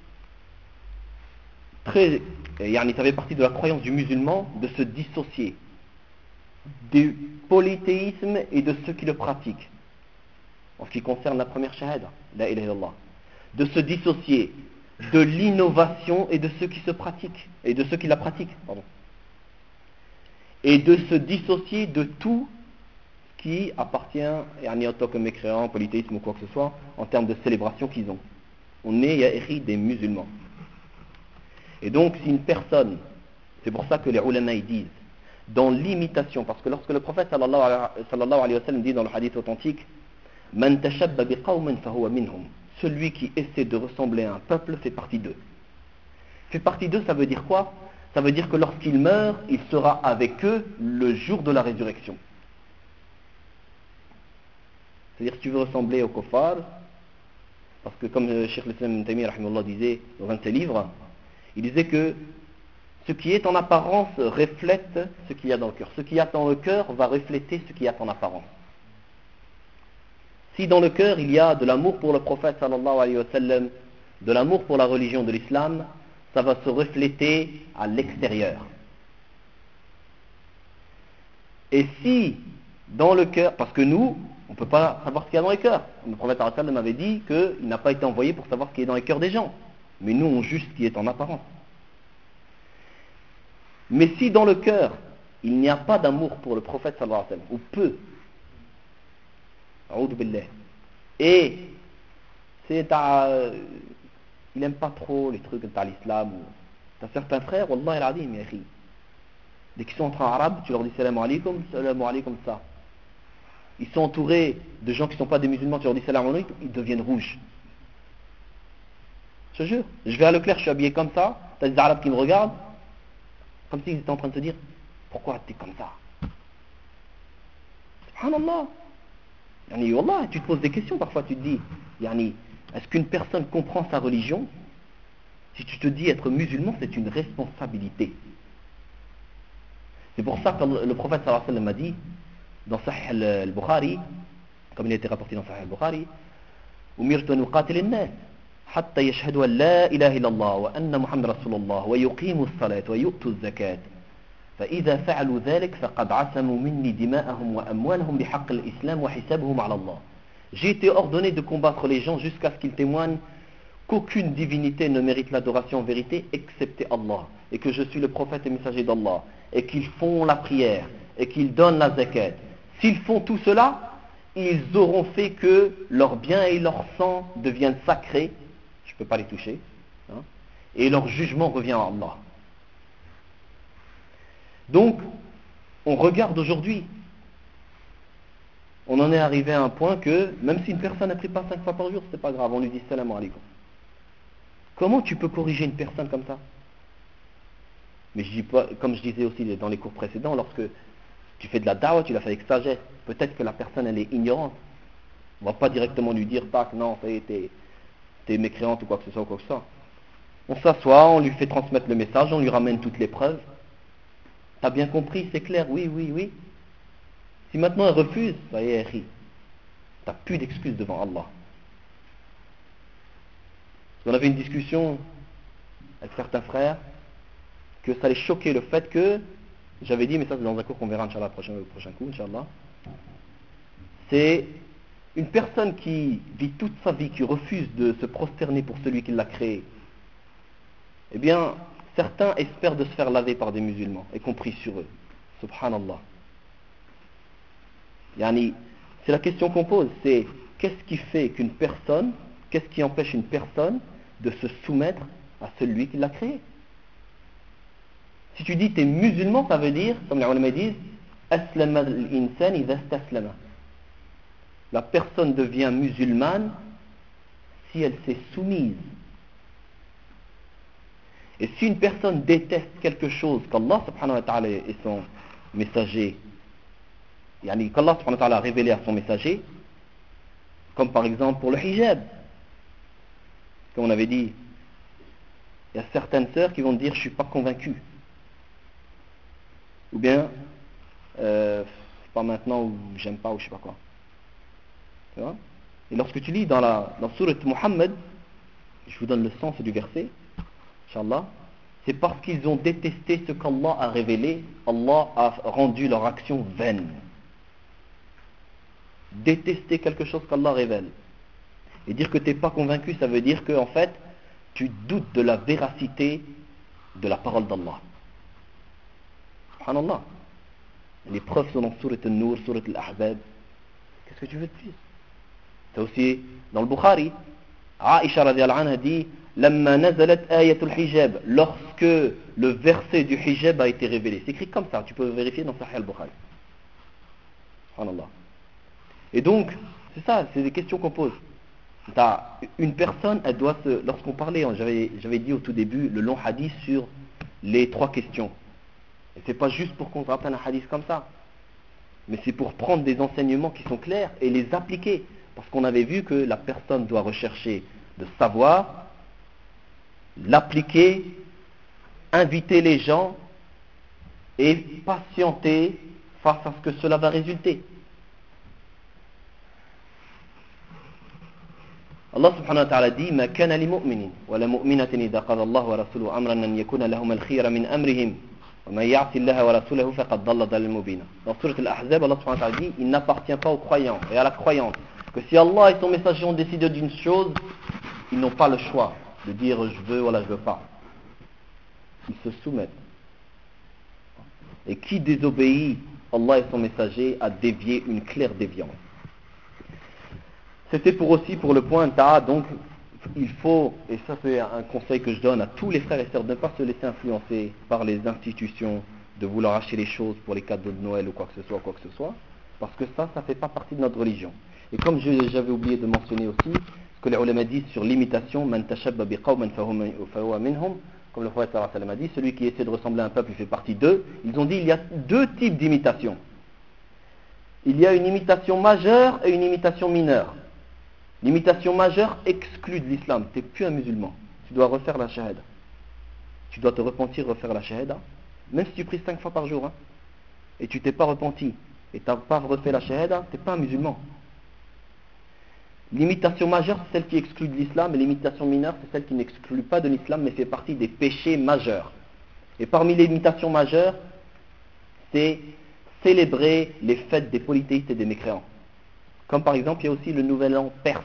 très, yani, ça fait partie de la croyance du musulman de se dissocier du polythéisme et de ceux qui le pratiquent, en ce qui concerne la première shahada, la ilaha illallah, de se dissocier de l'innovation et de ceux qui se pratiquent, et de ceux qui la pratiquent, pardon, et de se dissocier de tout qui appartient à en tant que mécréant, polythéisme ou quoi que ce soit, en termes de célébration qu'ils ont. On est yahi des musulmans. Et donc si une personne, c'est pour ça que les ulama ils disent, dans l'imitation, parce que lorsque le prophète sallallahu alayhi wa sallam dit dans le hadith authentique, Man tashabba biqawman fahuwa minhum, celui qui essaie de ressembler à un peuple fait partie d'eux. Fait partie d'eux, ça veut dire quoi? Ça veut dire que lorsqu'il meurt, il sera avec eux le jour de la résurrection. C'est-à-dire si tu veux ressembler au kuffar, parce que comme le Cheikh l'Islam Ibn Taymiyyah rahimahullah disait dans un de ses livres, il disait que ce qui est en apparence reflète ce qu'il y a dans le cœur. Ce qu'il y a dans le cœur va refléter ce qu'il y a en apparence. Si dans le cœur il y a de l'amour pour le prophète sallallahu alayhi wa sallam, de l'amour pour la religion de l'islam, ça va se refléter à l'extérieur. Et si dans le cœur, parce que nous, on ne peut pas savoir ce qu'il y a dans les cœurs. Le prophète sallallahu alayhi wa sallam avait dit qu'il n'a pas été envoyé pour savoir ce qui est dans les cœurs des gens. Mais nous, on juge ce qui est en apparence. Mais si dans le cœur, Il n'y a pas d'amour pour le prophète sallallahu alayhi wa sallam, ou peu. A'udhu billah. Et c'est à, il n'aime pas trop les trucs dans l'islam. T'as certains frères, wallah al-adim, ya akhi. Dès qu'ils sont entrés en arabe, tu leur dis salam alaikum, salam alaikum, ça. Ils sont entourés de gens qui ne sont pas des musulmans, tu leur dis salam alaikum, ils deviennent rouges. Je te jure. Je vais à Leclerc, je suis habillé comme ça, t'as des arabes qui me regardent, comme s'ils étaient en train de se dire, pourquoi t'es comme ça? Subhanallah. Yani, wallah, tu te poses des questions parfois, tu te dis, yani, est-ce qu'une personne comprend sa religion? Si tu te dis être musulman, c'est une responsabilité. C'est pour ça que le prophète sallallahu alayhi wa sallam a dit, dans Sahih al-Bukhari, comme il a été rapporté dans Sahih al-Bukhari, أمرت أن أقاتل الناس حتى يشهدوا أن لا إله إلا الله وأن محمد رسول الله ويقيموا الصلاة ويؤتوا الزكاة فإذا فعلوا ذلك فقد عصموا مني دماءهم وأموالهم بحق الإسلام وحسابهم على الله. J'ai été ordonné de combattre les gens jusqu'à ce qu'ils témoignent qu'aucune divinité ne mérite l'adoration en vérité excepté Allah, et que je suis le prophète et messager d'Allah, et qu'ils font la prière, et qu'ils donnent la zakat. S'ils font tout cela, ils auront fait que leurs biens et leur sang deviennent sacrés, je ne peux pas les toucher, hein, et leur jugement revient à Allah. Donc, on regarde aujourd'hui, on en est arrivé à un point que, même si une personne ne prie pas cinq fois par jour, c'est pas grave, on lui dit salam alaikum. Comment tu peux corriger une personne comme ça? Mais je dis pas, comme je disais aussi dans les cours précédents, lorsque tu fais de la da'wah, tu la fais avec sagesse. Peut-être que la personne elle est ignorante. On ne va pas directement lui dire tac, non, ça y est, t'es, t'es mécréante ou quoi que ce soit ou quoi que ce soit. On s'assoit, on lui fait transmettre le message, on lui ramène toutes les preuves. T'as bien compris, c'est clair, oui, oui, oui. Si maintenant elle refuse, ça y est, elle rit. T'as plus d'excuses devant Allah. On avait une discussion avec certains frères que ça les choquait le fait que j'avais dit, mais ça c'est dans un cours qu'on verra Inch'Allah, prochain, le prochain coup, Inch'Allah. C'est une personne qui vit toute sa vie, qui refuse de se prosterner pour celui qui l'a créé. Eh bien, certains espèrent de se faire laver par des musulmans, y compris sur eux. Subhanallah. Yani, c'est la question qu'on pose, c'est qu'est-ce qui fait qu'une personne, qu'est-ce qui empêche une personne de se soumettre à celui qui l'a créé? Si tu dis tu es musulman, ça veut dire, comme les ulama disent, aslama al-insan idha istaslama. La personne devient musulmane si elle s'est soumise. Et si une personne déteste quelque chose qu'Allah subhanahu wa ta'ala et son messager, yani qu'Allah subhanahu wa ta'ala a révélé à son messager, comme par exemple pour le hijab, comme on avait dit, il y a certaines sœurs qui vont dire je ne suis pas convaincu. Ou bien, euh, pas maintenant, ou j'aime pas, ou je sais pas quoi. Tu vois? Et lorsque tu lis dans la dans Surat Muhammad, je vous donne le sens du verset, Inch'Allah, c'est parce qu'ils ont détesté ce qu'Allah a révélé, Allah a rendu leur action vaine. Détester quelque chose qu'Allah révèle. Et dire que tu n'es pas convaincu, ça veut dire que en fait, tu doutes de la véracité de la parole d'Allah. Subhanallah. Les preuves sont dans Surat Al-Nur, Surat Al-Ahzab. Qu'est-ce que tu veux de plus? C'est aussi dans le Bukhari. Aisha radiyallahu anha dit Lamma nazalat ayatul hijab, lorsque le verset du hijab a été révélé. C'est écrit comme ça, tu peux vérifier dans Sahih al-Bukhari. Subhanallah. Et donc, c'est ça, c'est des questions qu'on pose. T'as une personne, elle doit se. Lorsqu'on parlait, j'avais, j'avais dit au tout début le long hadith sur les trois questions. Et c'est pas juste pour qu'on se rappelle un hadith comme ça, mais c'est pour prendre des enseignements qui sont clairs et les appliquer. Parce qu'on avait vu que la personne doit rechercher de savoir, l'appliquer, inviter les gens et patienter face à ce que cela va résulter. Allah subhanahu wa ta'ala dit Ma kana li mu'minin wa la mu'minatin idha qada Allah wa rasuluhu amran an yakuna lahum al-khiyara min amrihim wa man ya'si Allah wa rasulahu faqad dalla dalalan mubina. Dans Surat Al-Ahzab, Allah subhanahu wa ta'ala dit Il n'appartient pas aux croyants et à la croyante que si Allah et son messager ont décidé d'une chose, ils n'ont pas le choix de dire je veux ou là je veux pas. Ils se soumettent. Et qui désobéit Allah et son messager a dévié une claire déviance. C'était pour aussi pour le point Ta, donc il faut, et ça c'est un conseil que je donne à tous les frères et sœurs, de ne pas se laisser influencer par les institutions, de vouloir acheter les choses pour les cadeaux de Noël ou quoi que ce soit, quoi que ce soit, parce que ça, ça ne fait pas partie de notre religion. Et comme je, j'avais oublié de mentionner aussi, ce que les ulama disent sur l'imitation, man tashabba bi qawman fahuwa minhum, comme le prophète sallallahu alayhi wa sallam a dit, celui qui essaie de ressembler à un peuple, il fait partie d'eux. Ils ont dit, il y a deux types d'imitation. Il y a une imitation majeure et une imitation mineure. L'imitation majeure exclut de l'islam. Tu n'es plus un musulman. Tu dois refaire la shahada. Tu dois te repentir, refaire la shahada. Même si tu pries cinq fois par jour. Hein, et tu t'es pas repenti. Et tu n'as pas refait la shahada, tu n'es pas un musulman. L'imitation majeure, c'est celle qui exclut de l'islam. Et l'imitation mineure, c'est celle qui n'exclut pas de l'islam, mais fait partie des péchés majeurs. Et parmi les imitations majeures, c'est célébrer les fêtes des polythéistes et des mécréants. Comme par exemple, il y a aussi le nouvel an perse,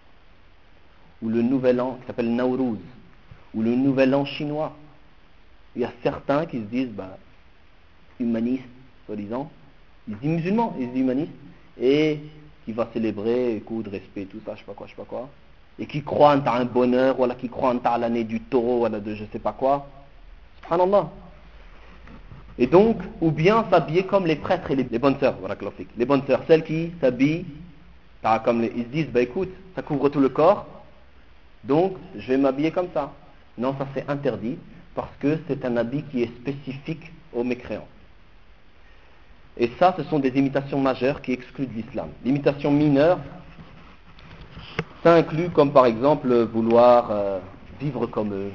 ou le nouvel an qui s'appelle Nowruz, ou le nouvel an chinois. Il y a certains qui se disent bah, humanistes, soi-disant, ils se disent musulmans, ils se disent humanistes, et qui va célébrer, coup de respect, tout ça, je sais pas quoi, je sais pas quoi, et qui croient en un bonheur, voilà, qui croient en l'année du taureau, voilà, de je sais pas quoi. Subhanallah. Et donc, ou bien s'habiller comme les prêtres et les, les bonnes sœurs, voilà, les bonnes sœurs, celles qui s'habillent, comme les, ils se disent, bah écoute, ça couvre tout le corps, donc je vais m'habiller comme ça. Non, ça c'est interdit, parce que c'est un habit qui est spécifique aux mécréants. Et ça, ce sont des imitations majeures qui excluent de l'islam. L'imitation mineure, ça inclut comme par exemple vouloir euh, vivre comme eux,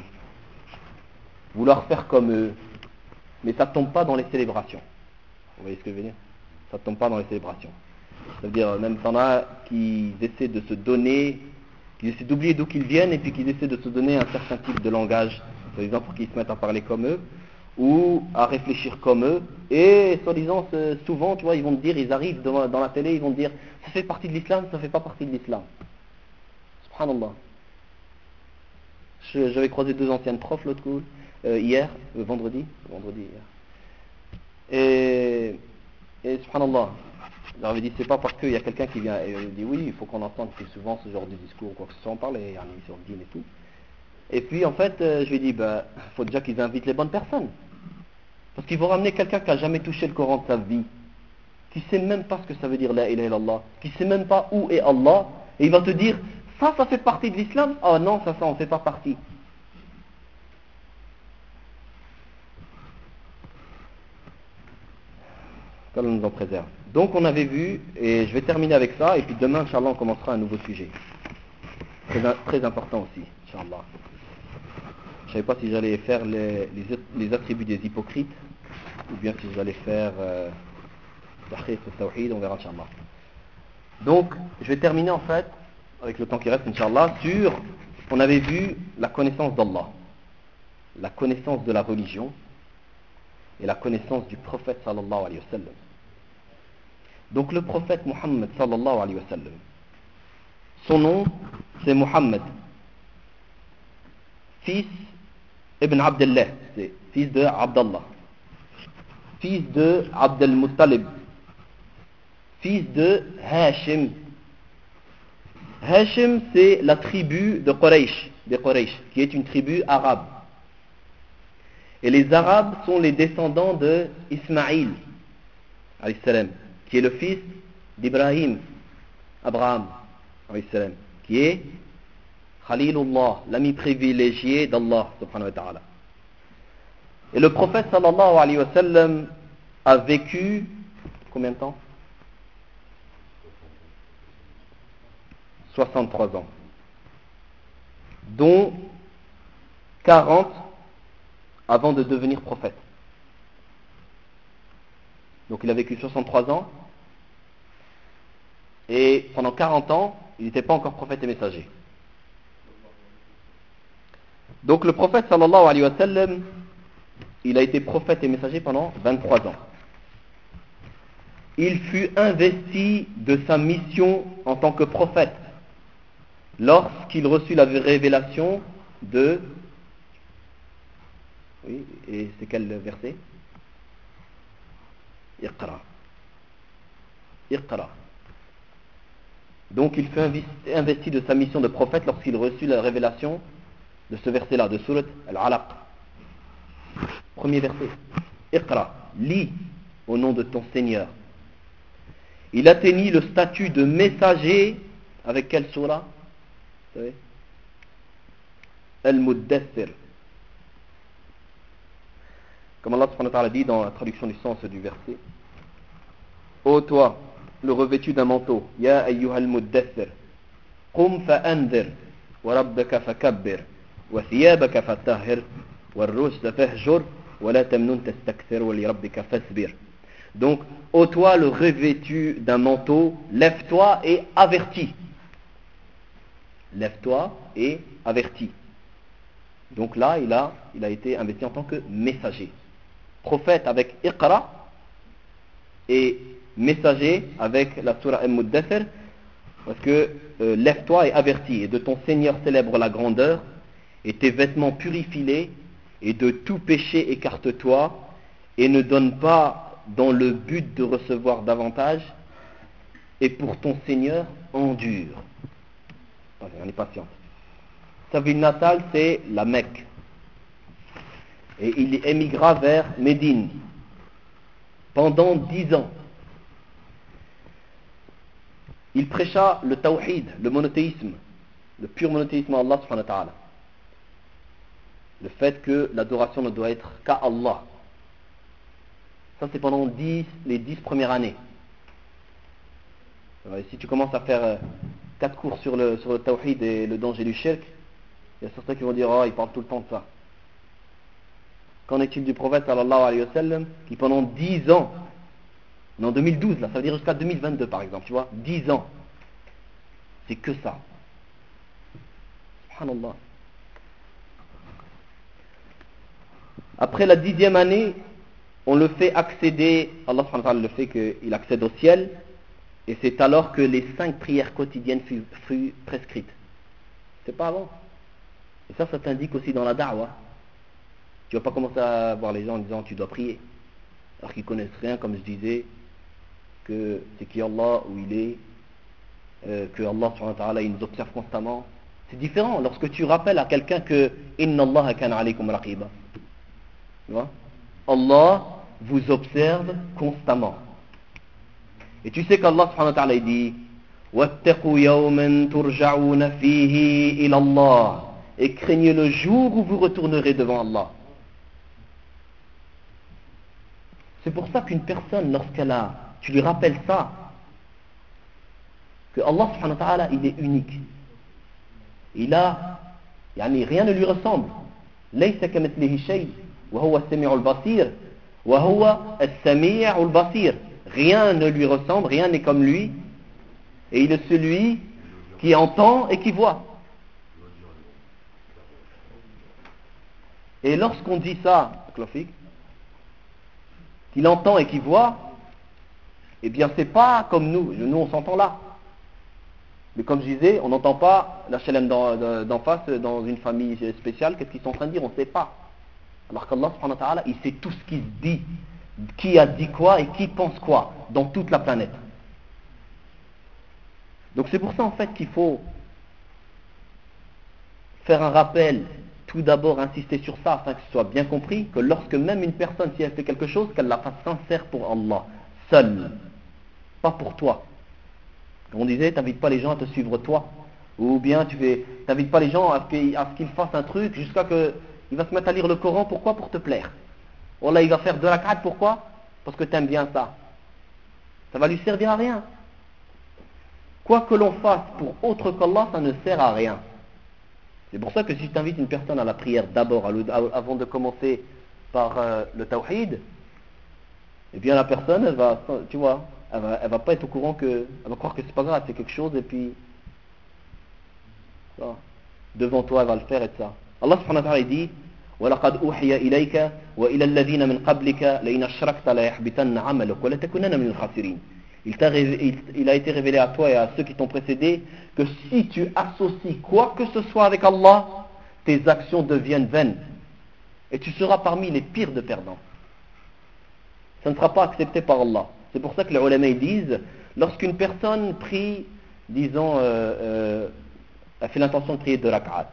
vouloir faire comme eux, mais ça ne tombe pas dans les célébrations. Vous voyez ce que je veux dire? Ça ne tombe pas dans les célébrations. Ça veut dire, même t'en as qui essaient de se donner, qui essaient d'oublier d'où qu'ils viennent et puis qui essaient de se donner un certain type de langage, par exemple pour qu'ils se mettent à parler comme eux, ou à réfléchir comme eux, et soi-disant, souvent, tu vois, ils vont te dire, ils arrivent dans, dans la télé, ils vont te dire, ça fait partie de l'islam, ça fait pas partie de l'islam. Subhanallah. Je, j'avais croisé deux anciennes profs l'autre coup, euh, hier, euh, vendredi, vendredi hier. Et, et subhanallah, je leur avais dit, c'est pas parce qu'il y a quelqu'un qui vient et dit oui, il faut qu'on entende plus souvent ce genre de discours ou quoi que ce soit, on parle, il y a une émission de dîne et tout. Et puis en fait, euh, je lui ai dit, bah, faut déjà qu'ils invitent les bonnes personnes. Parce qu'ils vont ramener quelqu'un qui n'a jamais touché le Coran de sa vie, qui ne sait même pas ce que ça veut dire la ilaha illallah, qui ne sait même pas où est Allah, et il va te dire, ça, ça fait partie de l'islam. Ah non, ça, ça, on ne fait pas partie. qu'Allah nous en préserve. Donc on avait vu, et je vais terminer avec ça, et puis demain, Inch'Allah, on commencera un nouveau sujet. Très, très important aussi, Inch'Allah. Je ne savais pas si j'allais faire les, les, les attributs des hypocrites, ou bien si j'allais faire Tahrir al-Tawhid, on verra, Inch'Allah. Donc, je vais terminer en fait, avec le temps qui reste, Inch'Allah, sur, on avait vu la connaissance d'Allah, la connaissance de la religion, et la connaissance du prophète sallallahu alayhi wa sallam. Donc le prophète Muhammad sallallahu alayhi wa sallam, son nom c'est Muhammad, fils Ibn Abdullah, c'est fils de Abdallah, fils de Abd al-Muttalib, fils de Hashim. Hashim c'est la tribu de Quraysh, des Quraysh, qui est une tribu arabe. Et les Arabes sont les descendants de Ismaïl, alayhi salam, qui est le fils d'Ibrahim, Abraham, alayhi salam, qui est Khalilullah, l'ami privilégié d'Allah, subhanahu wa ta'ala. Et le prophète sallallahu alayhi wa sallam a vécu combien de temps? soixante-trois ans, dont quarante avant de devenir prophète. Donc il a vécu soixante-trois ans, et pendant quarante ans, il n'était pas encore prophète et messager. Donc le prophète sallallahu alayhi wa sallam, il a été prophète et messager pendant vingt-trois ans. Il fut investi de sa mission en tant que prophète lorsqu'il reçut la révélation de... Oui, et c'est quel verset? Iqra. Iqra. Donc il fut investi de sa mission de prophète lorsqu'il reçut la révélation de ce verset-là, de Surat Al-Alaq. Premier verset. Iqra, lis au nom de ton Seigneur. Il atteignit le statut de messager avec quelle surah? Vous savez? Al-Muddathir. Comme Allah subhanahu wa ta'ala dit dans la traduction du sens du verset. Ô toi, le revêtu d'un manteau, Ya ayyuhal muddathir, qum fa'anzir, wa rabbaka fakabbir, wa thiyabaka fatahhir, wa ar-rujza fahjur, wa la tamnun tastakthir, wa li rabbika fasbir. Donc, ô toi, le revêtu d'un manteau, lève-toi et avertis. Lève-toi et avertis. Donc là, il a, il a été investi en tant que messager. Prophète avec Iqra et messager avec la surah Al-Muddathir, parce que euh, lève-toi et avertis, et de ton Seigneur célèbre la grandeur, et tes vêtements purifie-les, et de tout péché écarte-toi, et ne donne pas dans le but de recevoir davantage, et pour ton Seigneur endure. Allez, on est patient. Sa ville natale, c'est la Mecque. Et il émigra vers Médine pendant dix ans. Il prêcha le tawhid, le monothéisme, le pur monothéisme à Allah subhanahu wa ta'ala. Le fait que l'adoration ne doit être qu'à Allah. Ça, c'est pendant dix, les dix premières années. Alors, si tu commences à faire euh, quatre cours sur le, sur le tawhid et le danger du shirk, il y a certains qui vont dire, oh, il parle tout le temps de ça. Qu'en est-il du prophète sallallahu alayhi wa sallam qui pendant dix ans, en deux mille douze, là, ça veut dire jusqu'à deux mille vingt-deux par exemple, tu vois, dix ans, c'est que ça. Subhanallah. Après la dixième année, on le fait accéder, Allah subhanahu wa ta'ala le fait qu'il accède au ciel, et c'est alors que les cinq prières quotidiennes furent, furent prescrites. C'est pas avant. Et ça, ça t'indique aussi dans la da'wah. Tu vas pas commencer à voir les gens en disant tu dois prier, alors qu'ils connaissent rien, comme je disais, que c'est qui Allah, où il est, euh, que Allah subhanahu wa ta'ala il nous observe constamment. C'est différent lorsque tu rappelles à quelqu'un que Inna Allah kana alaykum raqiba. Tu vois? Allah vous observe constamment. Et tu sais qu'Allah subhanahu wa ta'ala il dit Wattaqu yawman turja'una fihi ila Allah, et craignez le jour où vous retournerez devant Allah. C'est pour ça qu'une personne, lorsqu'elle a, tu lui rappelles ça, que Allah subhanahu wa ta'ala il est unique. Il a, yani, rien ne lui ressemble. Laysa kamithlihi shay, wa huwa as-sami'ul basir, wa huwa as-sami'ul basir. Rien ne lui ressemble, rien n'est comme lui, et il est celui qui entend et qui voit. Et lorsqu'on dit ça, qu'il entend et qu'il voit, eh bien c'est pas comme nous, nous on s'entend là. Mais comme je disais, on n'entend pas la chalem d'en face dans une famille spéciale, qu'est-ce qu'ils sont en train de dire, on ne sait pas. Alors qu'Allah subhanahu wa ta'ala, il sait tout ce qui se dit, qui a dit quoi et qui pense quoi, dans toute la planète. Donc c'est pour ça en fait qu'il faut faire un rappel, tout d'abord insister sur ça afin que ce soit bien compris, que lorsque même une personne, si elle fait quelque chose, qu'elle la fasse sincère pour Allah, seule, pas pour toi. On disait, t'invites pas les gens à te suivre toi, ou bien tu fais, t'invites pas les gens à ce qu'ils, à ce qu'ils fassent un truc jusqu'à que il va se mettre à lire le Coran, pourquoi? Pour te plaire. Wallah, il va faire deux rak'at, pourquoi? Parce que t'aimes bien ça. Ça va lui servir à rien. Quoi que l'on fasse pour autre qu'Allah, ça ne sert à rien. C'est pour ça que si tu invites une personne à la prière d'abord, avant de commencer par euh, le tawhid, eh bien la personne, elle va, tu vois, elle va, elle va pas être au courant que, elle va croire que c'est pas grave, c'est quelque chose, et puis, voilà, devant toi, elle va le faire et tout ça. Allah subhanahu wa ta'ala dit, وَلَقَدْ أُوحِيَ إِلَيْكَ وَإِلَى الَّذِينَ مِنْ قَبْلِكَ لَإِنْ أَشْرَكْتَ لَيَحْبِطَنَّ عَمَلُكَ وَلَتَكُونَنَّ مِنَ الْخَاسِرِينَ. Il, t'a révé- il, il a été révélé à toi et à ceux qui t'ont précédé que si tu associes quoi que ce soit avec Allah, tes actions deviennent vaines et tu seras parmi les pires de perdants. ça ne sera pas accepté par Allah. C'est pour ça que les ulama disent, lorsqu'une personne prie, disons, euh, euh, a fait l'intention de prier deux rak'at.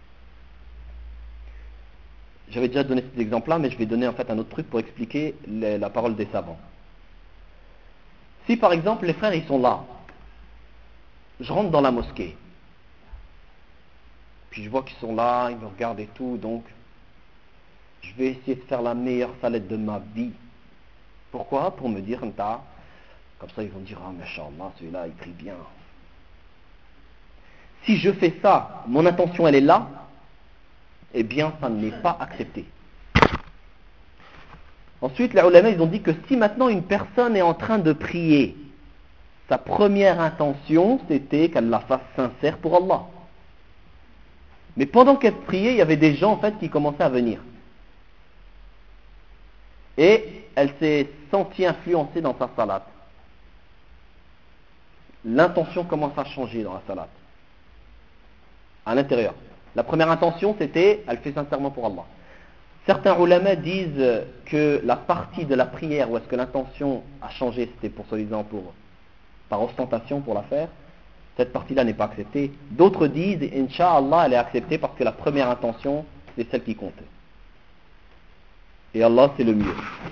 J'avais déjà donné cet exemple-là, mais je vais donner en fait un autre truc pour expliquer les, la parole des savants. Si par exemple les frères ils sont là, je rentre dans la mosquée, puis je vois qu'ils sont là, ils me regardent et tout, donc je vais essayer de faire la meilleure salette de ma vie. Pourquoi? Pour me dire, comme ça ils vont dire, ah machallah, celui-là il prie bien. Si je fais ça, mon intention elle est là, eh bien ça n'est pas accepté. Ensuite, les ulama ils ont dit que si maintenant une personne est en train de prier, sa première intention c'était qu'elle la fasse sincère pour Allah. Mais pendant qu'elle priait, il y avait des gens en fait qui commençaient à venir. Et elle s'est sentie influencée dans sa salate. L'intention commence à changer dans la salate. À l'intérieur. La première intention c'était, elle fait sincèrement pour Allah. Certains ulama disent que la partie de la prière où est-ce que l'intention a changé, c'était pour soi-disant pour, par ostentation pour la faire, cette partie-là n'est pas acceptée. D'autres disent, Inch'Allah, elle est acceptée parce que la première intention, c'est celle qui compte. Et Allah, c'est le mieux.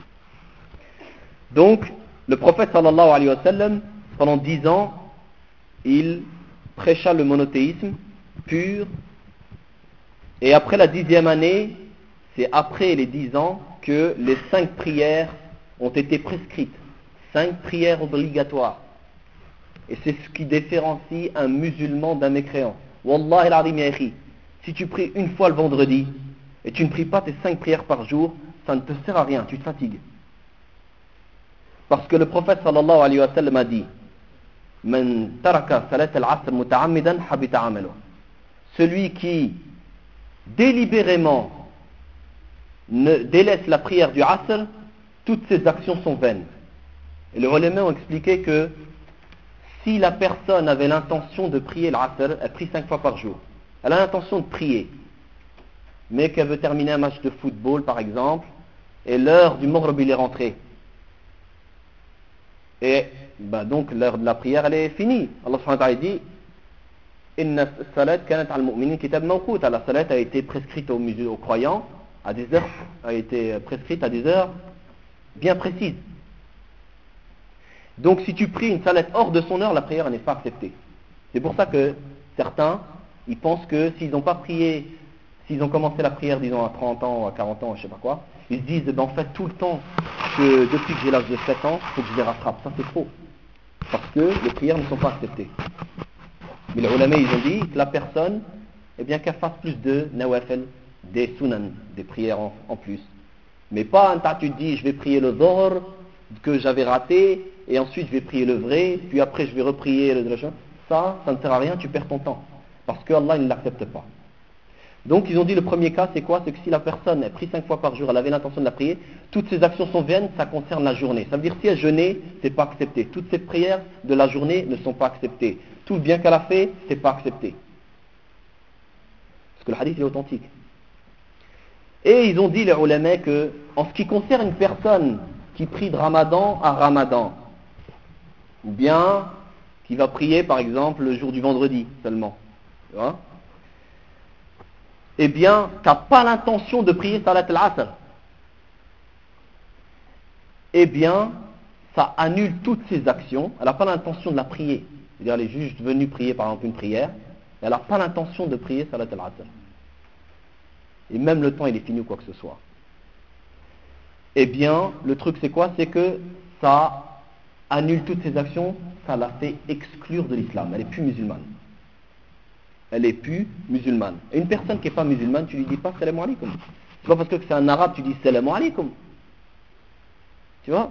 Donc, le prophète sallallahu alayhi wa sallam, pendant dix ans, il prêcha le monothéisme pur. Et après la dixième année, c'est après les dix ans que les cinq prières ont été prescrites. Cinq prières obligatoires. Et c'est ce qui différencie un musulman d'un mécréant. Wallahi al-azim ya akhi, si tu pries une fois le vendredi et tu ne pries pas tes cinq prières par jour, ça ne te sert à rien, tu te fatigues. Parce que le prophète sallallahu alayhi wa sallam a dit, Man taraka salat al-asr muta'ammidan habita amaluh. Celui qui délibérément ne délaisse la prière du asr, toutes ses actions sont vaines. Et les ulama ont expliqué que si la personne avait l'intention de prier l'asr, elle prie cinq fois par jour. Elle a l'intention de prier, mais qu'elle veut terminer un match de football par exemple, et l'heure du maghrib il est rentrée. Et ben donc l'heure de la prière elle est finie. Allah subhanahu wa ta'ala dit Inna salat kanat al-mu'minin kitab mawqut. La salat a été prescrite aux musulmans, aux croyants, à des heures, a été prescrite à des heures bien précises. Donc si tu pries une salette hors de son heure, la prière n'est pas acceptée. C'est pour ça que certains, ils pensent que s'ils n'ont pas prié, s'ils ont commencé la prière, disons à trente ans ou à quarante ans, je sais pas quoi, ils se disent, ben, en fait tout le temps, que depuis que j'ai l'âge de sept ans, il faut que je les rattrape. Ça c'est faux. Parce que les prières ne sont pas acceptées. Mais les ulama, ils ont dit que la personne, eh bien qu'elle fasse plus de nawafel, des sunan, des prières en, en plus. Mais pas un tas, tu te dis, je vais prier le dhuhr que j'avais raté, et ensuite je vais prier le vrai, puis après je vais reprier le ça, ça ne sert à rien, tu perds ton temps. Parce que Allah il ne l'accepte pas. Donc ils ont dit le premier cas c'est quoi? C'est que si la personne elle prie cinq fois par jour, elle avait l'intention de la prier, toutes ses actions sont vaines, ça concerne la journée. Ça veut dire si elle jeûnait, c'est pas accepté. Toutes ses prières de la journée ne sont pas acceptées. Tout le bien qu'elle a fait, c'est pas accepté. Parce que le hadith est authentique. Et ils ont dit les ulama que en ce qui concerne une personne qui prie de Ramadan à Ramadan, ou bien qui va prier par exemple le jour du vendredi seulement, tu vois, eh bien, tu n'as pas l'intention de prier Salat al-Asr, eh bien, ça annule toutes ses actions, elle n'a pas l'intention de la prier. C'est-à-dire, elle est juste venue prier par exemple une prière, elle n'a pas l'intention de prier Salat al-Asr. Et même le temps, il est fini ou quoi que ce soit. Eh bien, le truc c'est quoi? C'est que ça annule toutes ses actions, ça la fait exclure de l'islam, elle n'est plus musulmane. Elle est plus musulmane. Et une personne qui n'est pas musulmane, tu lui dis pas salam alaikum. C'est pas parce que c'est un arabe, tu dis salam alaikum. Tu vois?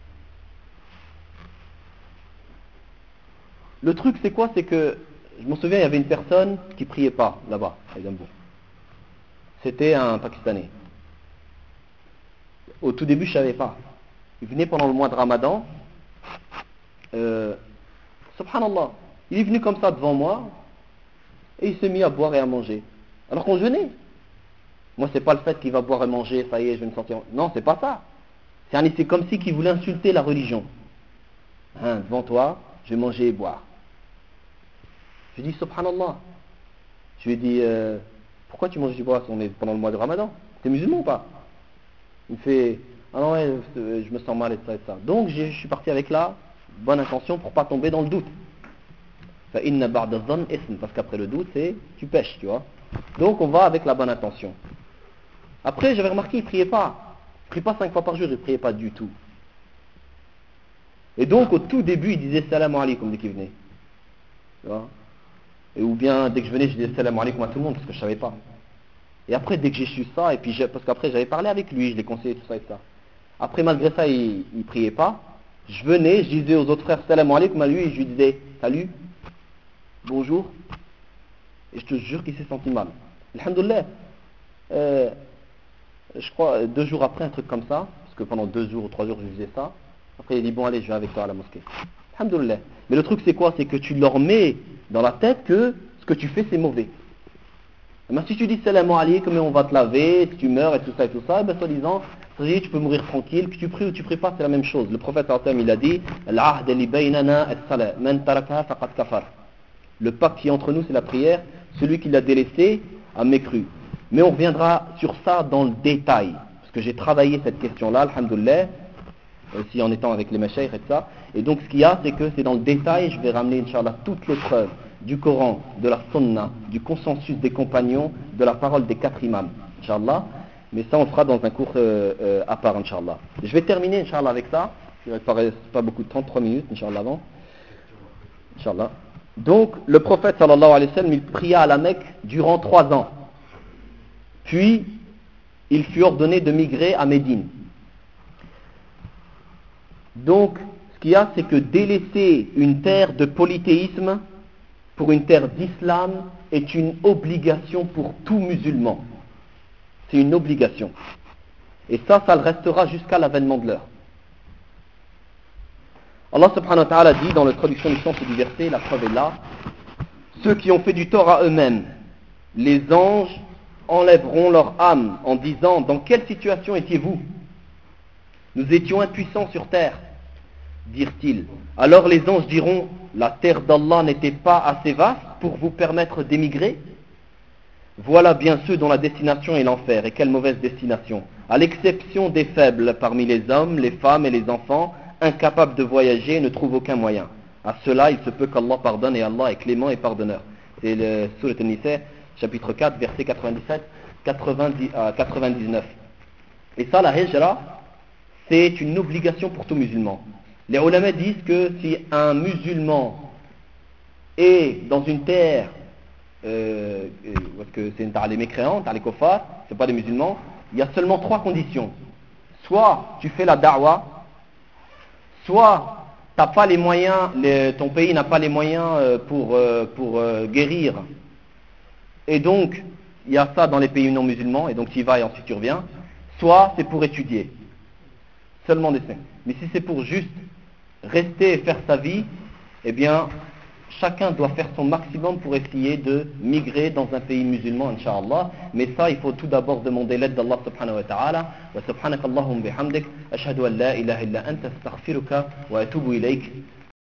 Le truc c'est quoi? C'est que, je m'en souviens, il y avait une personne qui priait pas là-bas, à Edimbourg. C'était un Pakistanais. Au tout début, je savais pas. Il venait pendant le mois de Ramadan. Euh, subhanallah. Il est venu comme ça devant moi. Et il s'est mis à boire et à manger. Alors qu'on jeûnait. Moi, c'est pas le fait qu'il va boire et manger, ça y est, je vais me sentir... Non, c'est pas ça. C'est comme si qu'il voulait insulter la religion. Hein, devant toi, je vais manger et boire. Je lui dis, subhanallah. Je lui ai dit, euh, pourquoi tu manges et bois on est pendant le mois de Ramadan? T'es musulman ou pas? Il me fait, ah non, ouais, je me sens mal et ça et ça. Donc je suis parti avec la bonne intention pour pas tomber dans le doute. Parce qu'après le doute, c'est tu pêches, tu vois. Donc on va avec la bonne intention. Après, j'avais remarqué, il ne priait pas. Il ne priait pas cinq fois par jour, il ne priait pas du tout. Et donc au tout début, il disait salam alaikum dès qu'il venait. Tu vois. Et ou bien dès que je venais, je disais salam alaikum à tout le monde parce que je ne savais pas. Et après, dès que j'ai su ça, et puis parce qu'après j'avais parlé avec lui, je l'ai conseillé tout ça et ça. Après, malgré ça, il ne priait pas. Je venais, je disais aux autres frères salam alaikum à lui, et je lui disais salut, bonjour. Et je te jure qu'il s'est senti mal. Alhamdoulilah. Euh, je crois deux jours après, un truc comme ça, parce que pendant deux jours ou trois jours, je disais ça. Après, il dit bon, allez, je vais avec toi à la mosquée. Alhamdoulilah. Mais le truc, c'est quoi? C'est que tu leur mets dans la tête que ce que tu fais, c'est mauvais. Mais si tu dis salam alaikum, on va te laver, tu meurs et tout ça et tout ça, ben soi-disant, tu peux mourir tranquille, que tu pries ou tu pries pas, c'est la même chose. Le prophète il a dit le pacte qui est entre nous, c'est la prière. Celui qui l'a délaissé a mécru. Mais on reviendra sur ça dans le détail, parce que j'ai travaillé cette question-là, alhamdoulilah, aussi en étant avec les mashayikh et tout ça. Et donc ce qu'il y a, c'est que c'est dans le détail, je vais ramener, Inch'Allah, toutes les preuves du Coran, de la Sunna, du consensus des compagnons, de la parole des quatre imams, Inch'Allah. Mais ça, on fera dans un cours euh, euh, à part, Inch'Allah. Je vais terminer, Inch'Allah, avec ça. Il ne reste pas beaucoup de temps, trois minutes, Inch'Allah, avant. Inch'Allah. Donc, le prophète, sallallahu alayhi wa sallam, il pria à la Mecque durant trois ans. Puis, il fut ordonné de migrer à Médine. Donc, ce qu'il y a, c'est que délaisser une terre de polythéisme pour une terre d'islam est une obligation pour tout musulman. C'est une obligation. Et ça, ça le restera jusqu'à l'avènement de l'heure. Allah subhanahu wa ta'ala dit dans la traduction du sens du verset, la preuve est là, ceux qui ont fait du tort à eux-mêmes, les anges enlèveront leur âme en disant, dans quelle situation étiez-vous? Nous étions impuissants sur terre, dirent-ils. Alors les anges diront, la terre d'Allah n'était pas assez vaste pour vous permettre d'émigrer? Voilà bien ceux dont la destination est l'enfer, et quelle mauvaise destination. À l'exception des faibles parmi les hommes, les femmes et les enfants, incapables de voyager, ne trouvent aucun moyen. À cela, il se peut qu'Allah pardonne, et Allah est clément et pardonneur. C'est le Surat An-Nisa, chapitre quatre, versets quatre-vingt-dix-sept à quatre-vingt-dix-neuf. Et ça, la hijra, c'est une obligation pour tout musulman. Les ulama disent que si un musulman est dans une terre, euh, parce que c'est t'as les mécréants, t'as les kuffars, c'est pas des musulmans, il y a seulement trois conditions. Soit tu fais la da'wa, soit t'as pas les moyens, les, ton pays n'a pas les moyens euh, pour, euh, pour euh, guérir. Et donc, il y a ça dans les pays non musulmans, et donc tu y vas et ensuite tu reviens. Soit c'est pour étudier. Seulement des cinq. Mais si c'est pour juste rester et faire sa vie, eh bien, chacun doit faire son maximum pour essayer de migrer dans un pays musulman, Inch'Allah. Mais ça, il faut tout d'abord demander l'aide d'Allah subhanahu wa ta'ala. Wa subhanakallahum bihamdik, ashhadu an la ilaha illa anta astaghfiruka wa atubu ilayk.